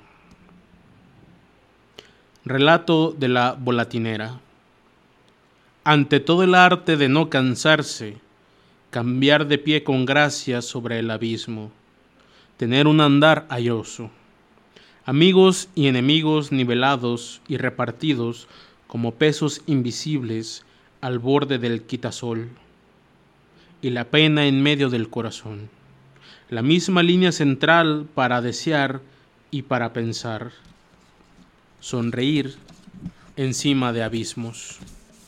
Relato de la volatinera. Ante todo el arte de no cansarse, cambiar de pie con gracia sobre el abismo, tener un andar airoso, amigos y enemigos nivelados y repartidos como pesos invisibles al borde del quitasol, y la pena en medio del corazón, la misma línea central para desear y para pensar, sonreír encima de abismos.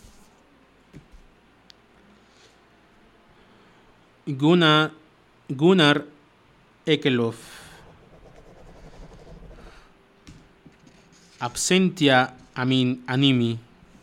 Gunnar Ekelöf. Absentia animi.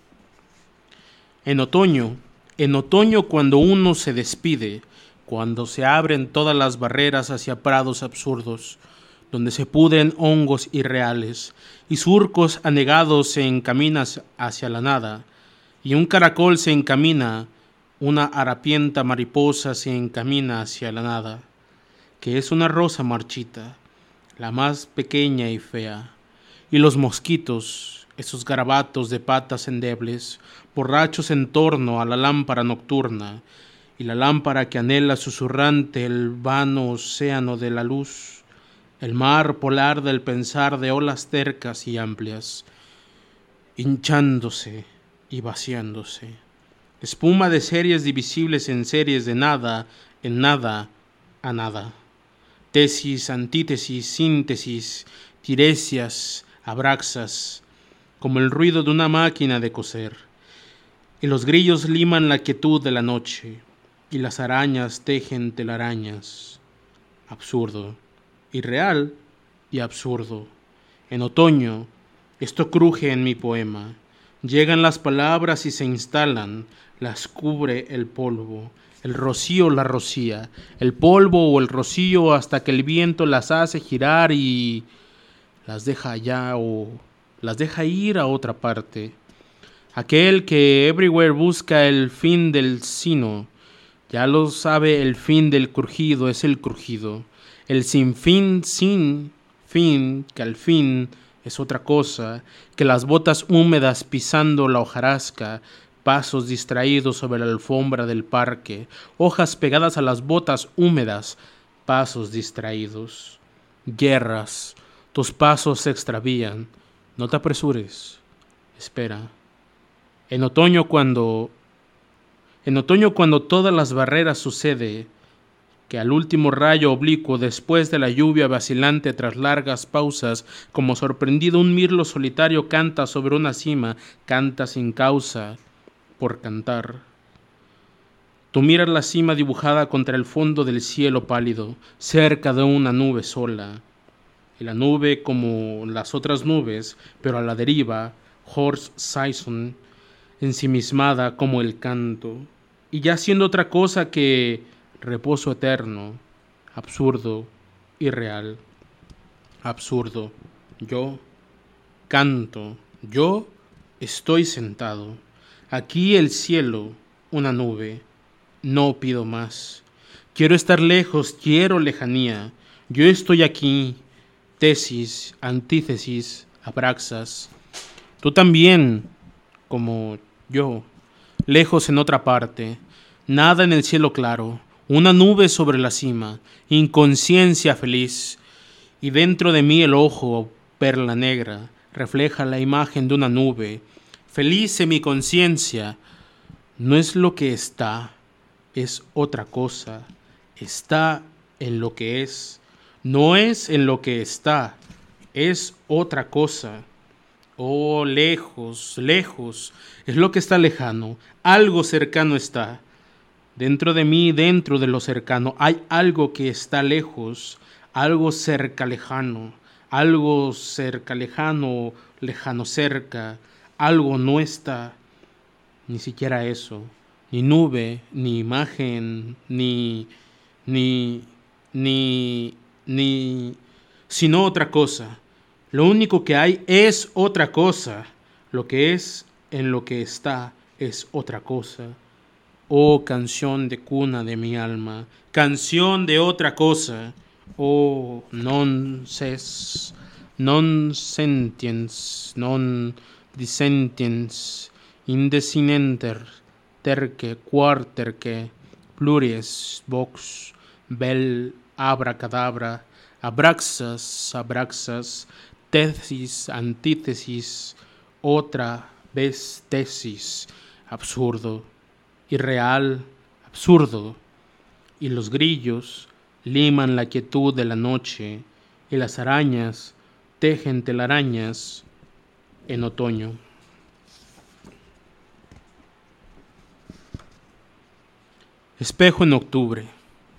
En otoño cuando uno se despide, cuando se abren todas las barreras hacia prados absurdos, donde se pudren hongos irreales y surcos anegados se encaminan hacia la nada, y un caracol se encamina, una harapienta mariposa se encamina hacia la nada, que es una rosa marchita, la más pequeña y fea, y los mosquitos, esos garabatos de patas endebles, borrachos en torno a la lámpara nocturna, y la lámpara que anhela susurrante el vano océano de la luz, el mar polar del pensar de olas tercas y amplias, hinchándose y vaciándose. Espuma de series divisibles en series de nada en nada a nada. Tesis, antítesis, síntesis, tiresias, abraxas, como el ruido de una máquina de coser. Y los grillos liman la quietud de la noche, y las arañas tejen telarañas. Absurdo, irreal y absurdo. En otoño, esto cruje en mi poema. Llegan las palabras y se instalan, las cubre el polvo, el rocío las rocía, el polvo o el rocío hasta que el viento las hace girar y las deja allá o las deja ir a otra parte. Aquel que everywhere busca el fin del sino, ya lo sabe, el fin del crujido es el crujido. El sin fin, que al fin es otra cosa, que las botas húmedas pisando la hojarasca, pasos distraídos sobre la alfombra del parque, hojas pegadas a las botas húmedas, pasos distraídos. Guerras, tus pasos se extravían, no te apresures, espera. En otoño cuando todas las barreras sucede, que al último rayo oblicuo después de la lluvia vacilante tras largas pausas, como sorprendido un mirlo solitario canta sobre una cima, canta sin causa, por cantar. Tú miras la cima dibujada contra el fondo del cielo pálido, cerca de una nube sola, y la nube como las otras nubes, pero a la deriva, Horst Sisson, ensimismada como el canto, y ya siendo otra cosa que reposo eterno, absurdo, irreal, absurdo. Yo canto, yo estoy sentado. Aquí el cielo, una nube, no pido más. Quiero estar lejos, quiero lejanía. Yo estoy aquí, tesis, antítesis, abraxas. Tú también, como yo, lejos en otra parte, nada en el cielo claro, una nube sobre la cima, inconsciencia feliz, y dentro de mí el ojo, perla negra, refleja la imagen de una nube, feliz en mi conciencia. No es lo que está, es otra cosa, está en lo que es, no es en lo que está, es otra cosa. Oh, lejos, lejos, es lo que está lejano, algo cercano está. Dentro de mí, dentro de lo cercano, hay algo que está lejos, algo cerca lejano, algo cerca lejano, lejano cerca, algo no está, ni siquiera eso, ni nube, ni imagen, ni, sino otra cosa. Lo único que hay es otra cosa. Lo que es en lo que está es otra cosa. Oh, canción de cuna de mi alma, canción de otra cosa. Oh, non sentiens, non dissentiens, indesinenter, terque, quarterque, pluries, vox, vel, abracadabra, abraxas, tesis, antítesis, otra vez tesis, absurdo, irreal, absurdo, y los grillos liman la quietud de la noche, y las arañas tejen telarañas en otoño. Espejo en octubre.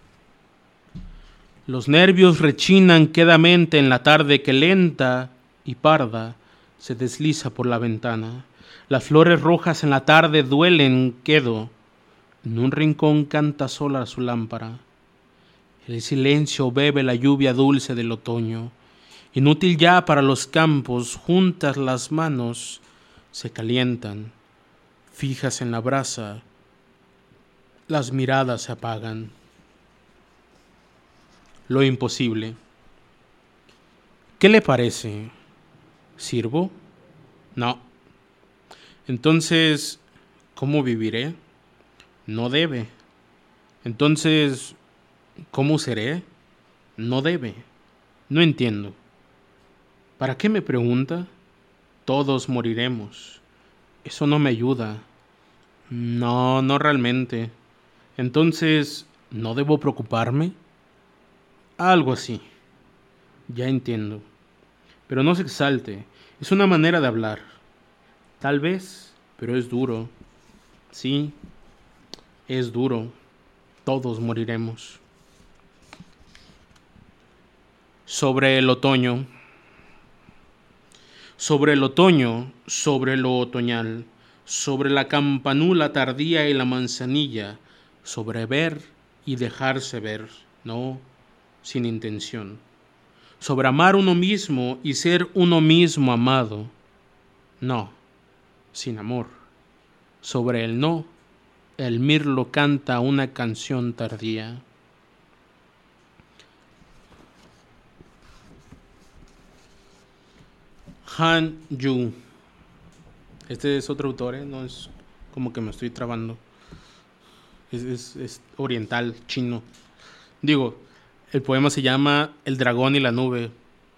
Los nervios rechinan quedamente en la tarde que lenta y parda se desliza por la ventana. Las flores rojas en la tarde duelen quedo. En un rincón canta sola su lámpara. El silencio bebe la lluvia dulce del otoño. Inútil ya para los campos, juntas las manos se calientan. Fijas en la brasa, las miradas se apagan. Lo imposible. ¿Qué le parece? ¿Sirvo? No. Entonces, ¿cómo viviré? No debe. Entonces, ¿cómo seré? No debe. No entiendo. ¿Para qué me pregunta? Todos moriremos. Eso no me ayuda. No, no realmente. Entonces, ¿no debo preocuparme? Algo así. Ya entiendo. Pero no se exalte. Es una manera de hablar. Tal vez, pero es duro. Sí, es duro. Todos moriremos. Sobre el otoño. Sobre el otoño, sobre lo otoñal, sobre la campanula tardía y la manzanilla, sobre ver y dejarse ver, no, sin intención. Sobre amar uno mismo y ser uno mismo amado, no, sin amor. sobre el no, el mirlo canta una canción tardía. Han Yu. Este es otro autor, no es como que me estoy trabando. Es oriental, chino. Digo, el poema se llama El dragón y la nube.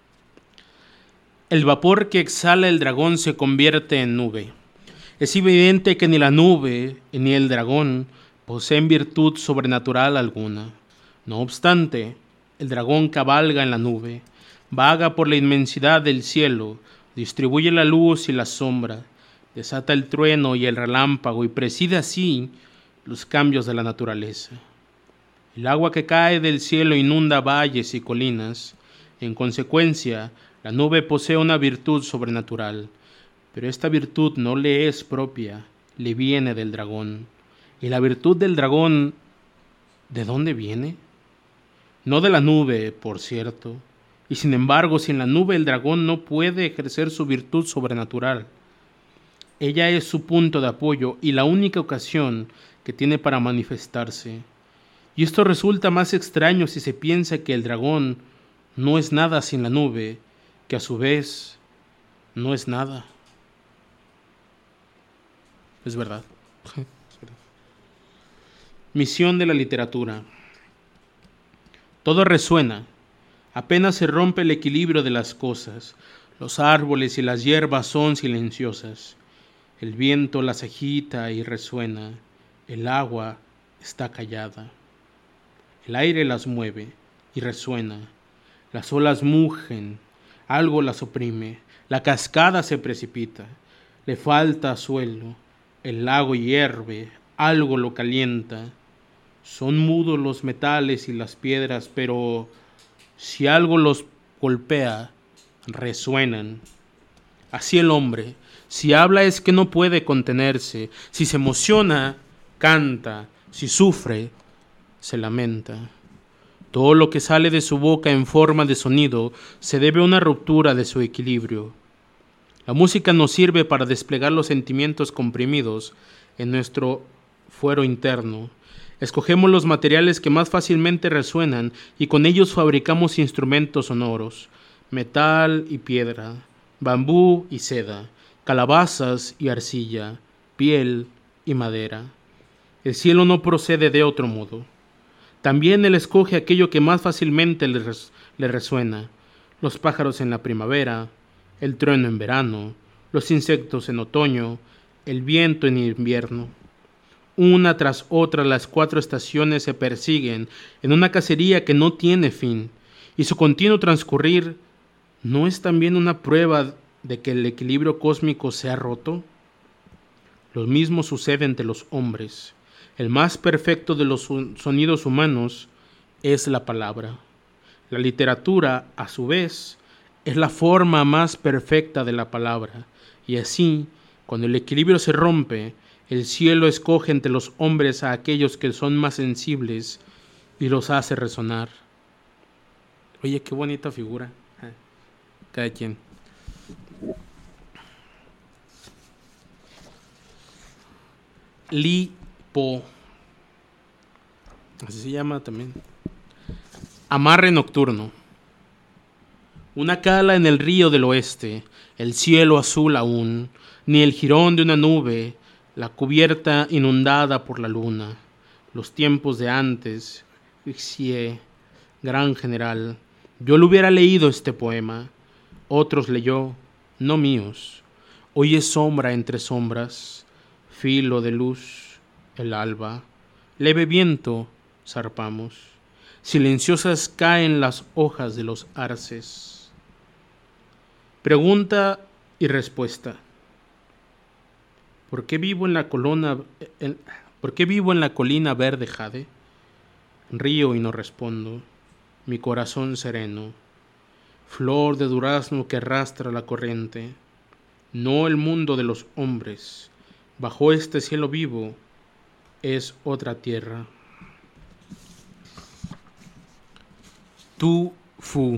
El vapor que exhala el dragón se convierte en nube. Es evidente que ni la nube ni el dragón poseen virtud sobrenatural alguna. No obstante, el dragón cabalga en la nube, vaga por la inmensidad del cielo, distribuye la luz y la sombra, desata el trueno y el relámpago y preside así los cambios de la naturaleza. El agua que cae del cielo inunda valles y colinas. En consecuencia, la nube posee una virtud sobrenatural, pero esta virtud no le es propia, le viene del dragón. ¿Y la virtud del dragón de dónde viene? No de la nube, por cierto. Y sin embargo, sin la nube el dragón no puede ejercer su virtud sobrenatural. Ella es su punto de apoyo y la única ocasión que tiene para manifestarse. Y esto resulta más extraño si se piensa que el dragón no es nada sin la nube, que a su vez no es nada. Es verdad. Misión de la literatura. Todo resuena. Apenas se rompe el equilibrio de las cosas. Los árboles y las hierbas son silenciosas. El viento las agita y resuena. El agua está callada. El aire las mueve y resuena. Las olas mugen, algo las oprime. La cascada se precipita. Le falta suelo. El lago hierve, algo lo calienta. Son mudos los metales y las piedras, pero si algo los golpea, resuenan. Así el hombre, si habla es que no puede contenerse, si se emociona, canta, si sufre, se lamenta. Todo lo que sale de su boca en forma de sonido se debe a una ruptura de su equilibrio. La música nos sirve para desplegar los sentimientos comprimidos en nuestro fuero interno. Escogemos los materiales que más fácilmente resuenan y con ellos fabricamos instrumentos sonoros, metal y piedra, bambú y seda, calabazas y arcilla, piel y madera. El cielo no procede de otro modo. También él escoge aquello que más fácilmente le resuena, los pájaros en la primavera, el trueno en verano, los insectos en otoño, el viento en invierno. Una tras otra las 4 estaciones se persiguen en una cacería que no tiene fin, y su continuo transcurrir ¿no es también una prueba de que el equilibrio cósmico se ha roto? Lo mismo sucede entre los hombres. El más perfecto de los sonidos humanos es la palabra. La literatura, a su vez, es la forma más perfecta de la palabra, y así, cuando el equilibrio se rompe, el cielo escoge entre los hombres a aquellos que son más sensibles y los hace resonar. Oye, qué bonita figura. Cada quien. Li Po. Así se llama también. Amarre nocturno. Una cala en el río del oeste, el cielo azul aún, ni el jirón de una nube, la cubierta inundada por la luna. Los tiempos de antes, Xie, gran general. Yo le hubiera leído este poema. Otros leyó, no míos. Hoy es sombra entre sombras, filo de luz, el alba. Leve viento, zarpamos. Silenciosas caen las hojas de los arces. Pregunta y respuesta. ¿Por qué vivo en la colina verde jade? Río y no respondo. Mi corazón sereno. Flor de durazno que arrastra la corriente. No el mundo de los hombres. Bajo este cielo vivo es otra tierra. Tu Fu.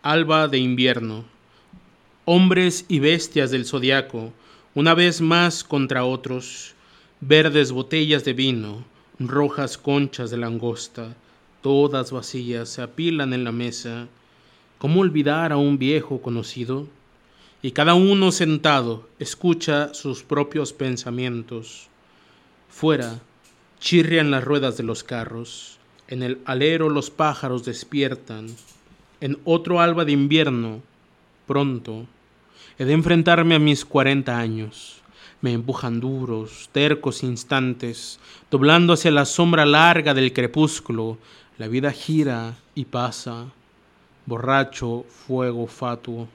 alba de invierno. Hombres y bestias del zodiaco, una vez más contra otros, verdes botellas de vino, rojas conchas de langosta, todas vacías, se apilan en la mesa. ¿Cómo olvidar a un viejo conocido? Y cada uno sentado escucha sus propios pensamientos. Fuera chirrian las ruedas de los carros, en el alero los pájaros despiertan. En otro alba de invierno, pronto, he de enfrentarme a mis 40 años. Me empujan duros, tercos instantes, doblando hacia la sombra larga del crepúsculo. La vida gira y pasa, borracho, fuego fatuo.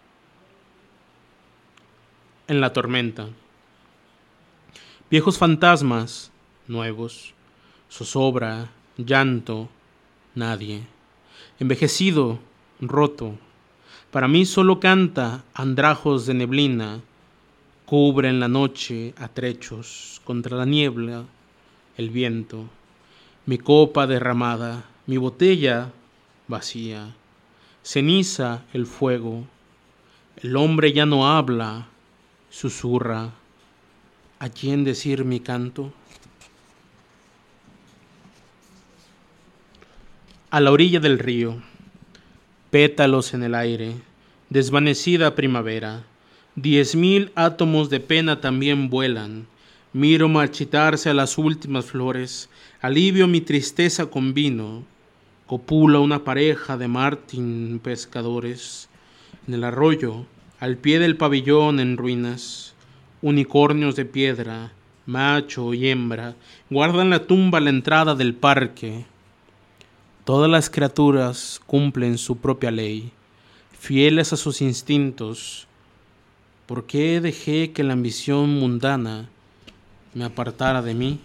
En la tormenta. Viejos fantasmas, nuevos, zozobra, llanto, nadie. Envejecido, roto. Para mí solo canta andrajos de neblina, cubren la noche a trechos contra la niebla, el viento. Mi copa derramada, mi botella vacía, ceniza el fuego. El hombre ya no habla, susurra. ¿A quién decir mi canto? A la orilla del río, pétalos en el aire, desvanecida primavera. 10,000 átomos de pena también vuelan. Miro marchitarse a las últimas flores, alivio mi tristeza con vino. Copula una pareja de Martín pescadores. En el arroyo, al pie del pabellón en ruinas, unicornios de piedra, macho y hembra, guardan la tumba a la entrada del parque. Todas las criaturas cumplen su propia ley, fieles a sus instintos. ¿Por qué dejé que la ambición mundana me apartara de mí?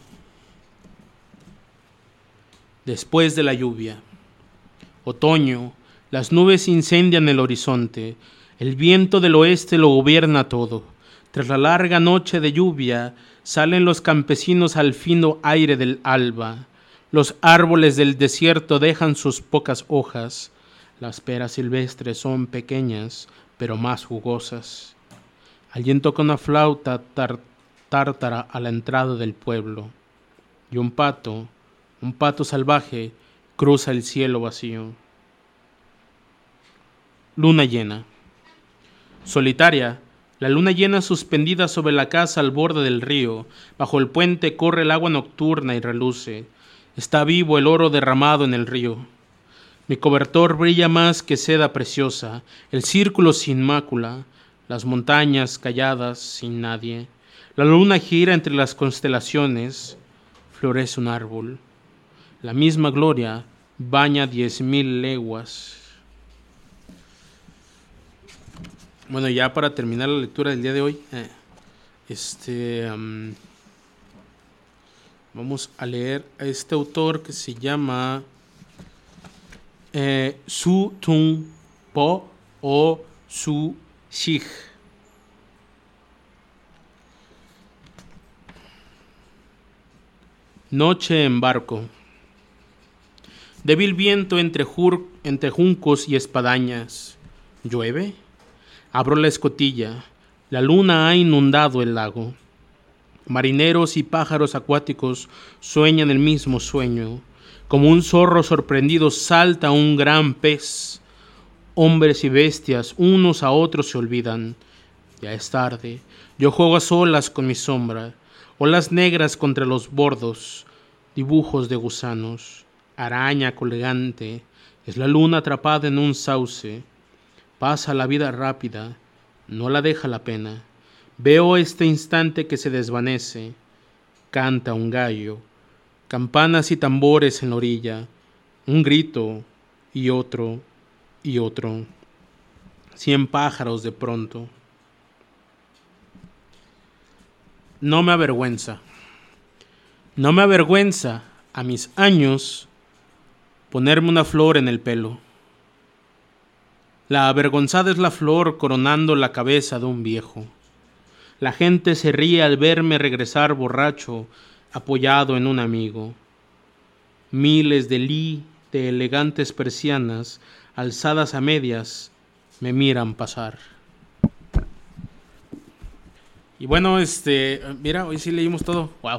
Después de la lluvia. Otoño, las nubes incendian el horizonte, el viento del oeste lo gobierna todo. Tras la larga noche de lluvia, salen los campesinos al fino aire del alba. Los árboles del desierto dejan sus pocas hojas. Las peras silvestres son pequeñas, pero más jugosas. Alguien toca una flauta tártara a la entrada del pueblo. Y un pato salvaje, cruza el cielo vacío. Luna llena. Solitaria, la luna llena suspendida sobre la casa al borde del río. Bajo el puente corre el agua nocturna y reluce. Está vivo el oro derramado en el río. Mi cobertor brilla más que seda preciosa, el círculo sin mácula, las montañas calladas sin nadie. La luna gira entre las constelaciones, florece un árbol. La misma gloria baña 10,000 leguas. Bueno, ya para terminar la lectura del día de hoy, vamos a leer a este autor que se llama Su Tung Po o Su Shig. Noche en barco. Débil viento entre juncos y espadañas. ¿Llueve? Abro la escotilla. La luna ha inundado el lago. Marineros y pájaros acuáticos sueñan el mismo sueño. Como un zorro sorprendido salta un gran pez. Hombres y bestias unos a otros se olvidan. Ya es tarde. Yo juego a solas con mi sombra. Olas negras contra los bordos. Dibujos de gusanos. Araña colgante. Es la luna atrapada en un sauce. Pasa la vida rápida. No la deja la pena. Veo este instante que se desvanece. Canta un gallo. Campanas y tambores en la orilla. Un grito y otro y otro. 100 pájaros de pronto. No me avergüenza. No me avergüenza a mis años ponerme una flor en el pelo. La avergonzada es la flor coronando la cabeza de un viejo. La gente se ríe al verme regresar borracho, apoyado en un amigo. Miles de li de elegantes persianas, alzadas a medias, me miran pasar. Y bueno, mira, hoy sí leímos todo. Wow.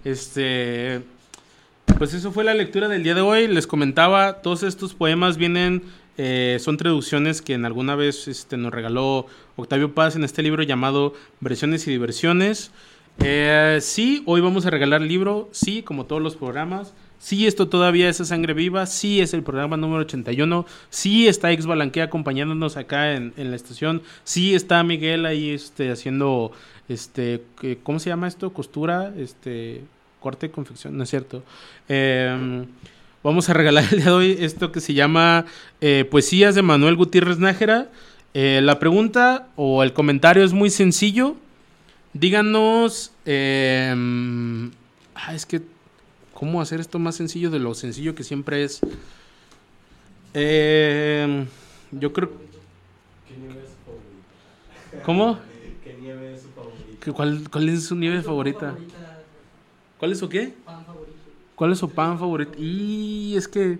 Pues eso fue la lectura del día de hoy. Les comentaba, todos estos poemas vienen, son traducciones que en alguna vez nos regaló Octavio Paz en este libro llamado Versiones y Diversiones. Sí, hoy vamos a regalar libro, sí, como todos los programas. Sí, esto todavía es A Sangre Viva. Sí, es el programa número 81. Sí, está Ex Balanquea acompañándonos acá en la estación. Sí, está Miguel ahí haciendo, ¿cómo se llama esto? Costura, corte y confección, no es cierto. Vamos a regalar el día de hoy esto que se llama Poesías de Manuel Gutiérrez Nájera. La pregunta o el comentario es muy sencillo. Díganos, es que ¿cómo hacer esto más sencillo de lo sencillo que siempre es? Yo creo... ¿Qué nieve es su favorita? ¿Cómo? ¿Qué nieve es su favorita? ¿Cuál es su nieve favorita? ¿Cuál es su qué? Pan favorito. ¿Cuál es su pan favorito? Y es que...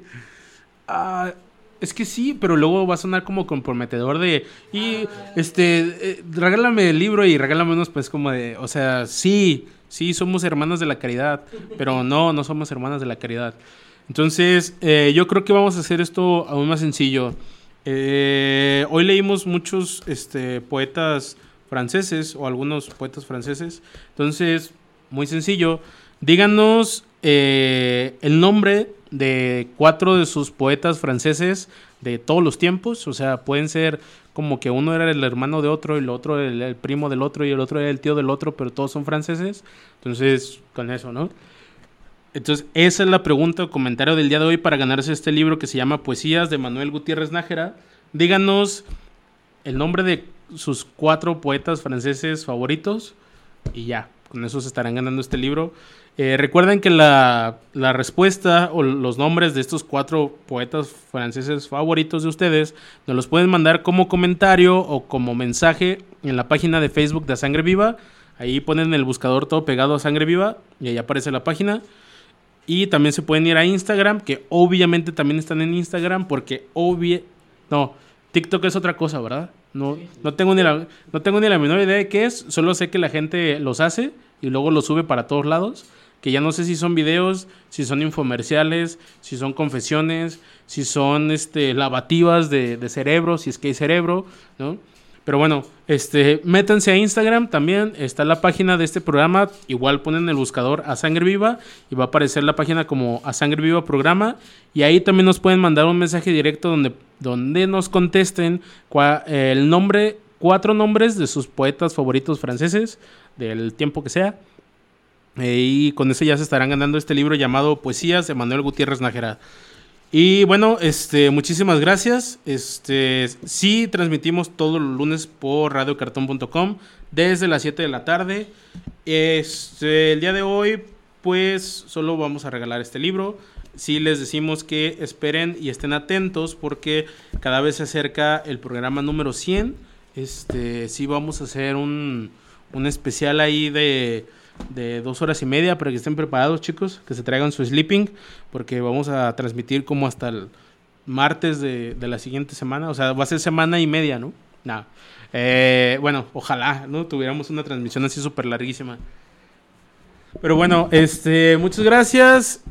es que sí, pero luego va a sonar como comprometedor de... Y, regálame el libro y regálame unos, pues, como de... O sea, sí, somos hermanas de la caridad, pero no somos hermanas de la caridad. Entonces, yo creo que vamos a hacer esto aún más sencillo. Hoy leímos muchos poetas franceses, o algunos poetas franceses. Entonces, muy sencillo. Díganos el nombre de 4 de sus poetas franceses de todos los tiempos. O sea, pueden ser como que uno era el hermano de otro, y el otro el primo del otro, y el otro era el tío del otro, pero todos son franceses. Entonces, con eso, ¿no? Entonces, esa es la pregunta o comentario del día de hoy para ganarse este libro que se llama Poesías de Manuel Gutiérrez Nájera. Díganos el nombre de sus 4 poetas franceses favoritos y ya, con eso se estarán ganando este libro. Recuerden que la respuesta o los nombres de estos 4 poetas franceses favoritos de ustedes nos los pueden mandar como comentario o como mensaje en la página de Facebook de A Sangre Viva. Ahí ponen el buscador todo pegado A Sangre Viva y ahí aparece la página. Y también se pueden ir a Instagram, que obviamente también están en Instagram, porque TikTok es otra cosa, ¿verdad? No tengo ni la menor idea de qué es, solo sé que la gente los hace y luego los sube para todos lados, que ya no sé si son videos, si son infomerciales, si son confesiones, si son lavativas de cerebro, si es que hay cerebro, ¿no? Pero bueno, métanse a Instagram también, está la página de este programa, igual ponen el buscador A Sangre Viva y va a aparecer la página como A Sangre Viva Programa, y ahí también nos pueden mandar un mensaje directo donde nos contesten el nombre, 4 nombres de sus poetas favoritos franceses, del tiempo que sea, y con eso ya se estarán ganando este libro llamado Poesías de Manuel Gutiérrez Nájera. Y bueno, muchísimas gracias. Sí, transmitimos todos los lunes por radiocartón.com desde las 7 de la tarde. El día de hoy, pues, solo vamos a regalar este libro. Sí les decimos que esperen y estén atentos porque cada vez se acerca el programa número 100. Sí vamos a hacer un especial ahí de 2 horas y media para que estén preparados, chicos, que se traigan su sleeping, porque vamos a transmitir como hasta el martes de la siguiente semana. O sea, va a ser semana y media, ¿no? Bueno, ojalá, ¿no? Tuviéramos una transmisión así súper larguísima. Pero bueno, muchas gracias.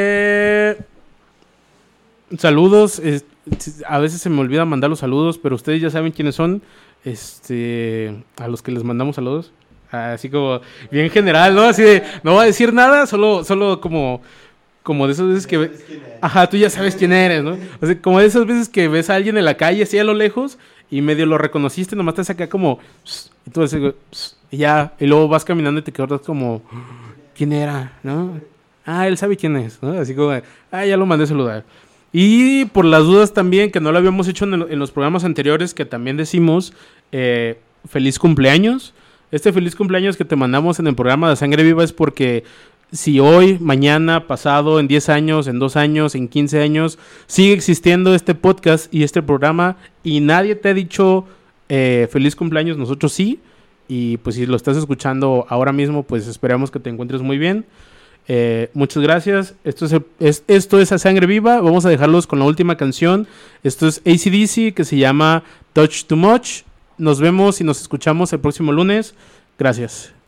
Saludos. A veces se me olvida mandar los saludos, pero ustedes ya saben quiénes son. A los que les mandamos saludos. Así como bien general, ¿no? Así de, no va a decir nada, solo como de esas veces que... Ajá, tú ya sabes quién eres, ¿no? O sea, como de esas veces que ves a alguien en la calle así a lo lejos y medio lo reconociste, nomás te saca como... Y tú así, y ya, y luego vas caminando y te quedas como... ¿Quién era? ¿No? Él sabe quién es, ¿no? Así como, ya lo mandé a saludar. Y por las dudas también, que no lo habíamos hecho en los programas anteriores, que también decimos, feliz cumpleaños. Feliz cumpleaños que te mandamos en el programa de Sangre Viva es porque si hoy, mañana, pasado, en 10 años, en 2 años, en 15 años, sigue existiendo este podcast y este programa y nadie te ha dicho feliz cumpleaños, nosotros sí. Y pues si lo estás escuchando ahora mismo, pues esperamos que te encuentres muy bien. Muchas gracias. Esto es A Sangre Viva. Vamos a dejarlos con la última canción. Esto es AC/DC, que se llama Touch Too Much. Nos vemos y nos escuchamos el próximo lunes. Gracias.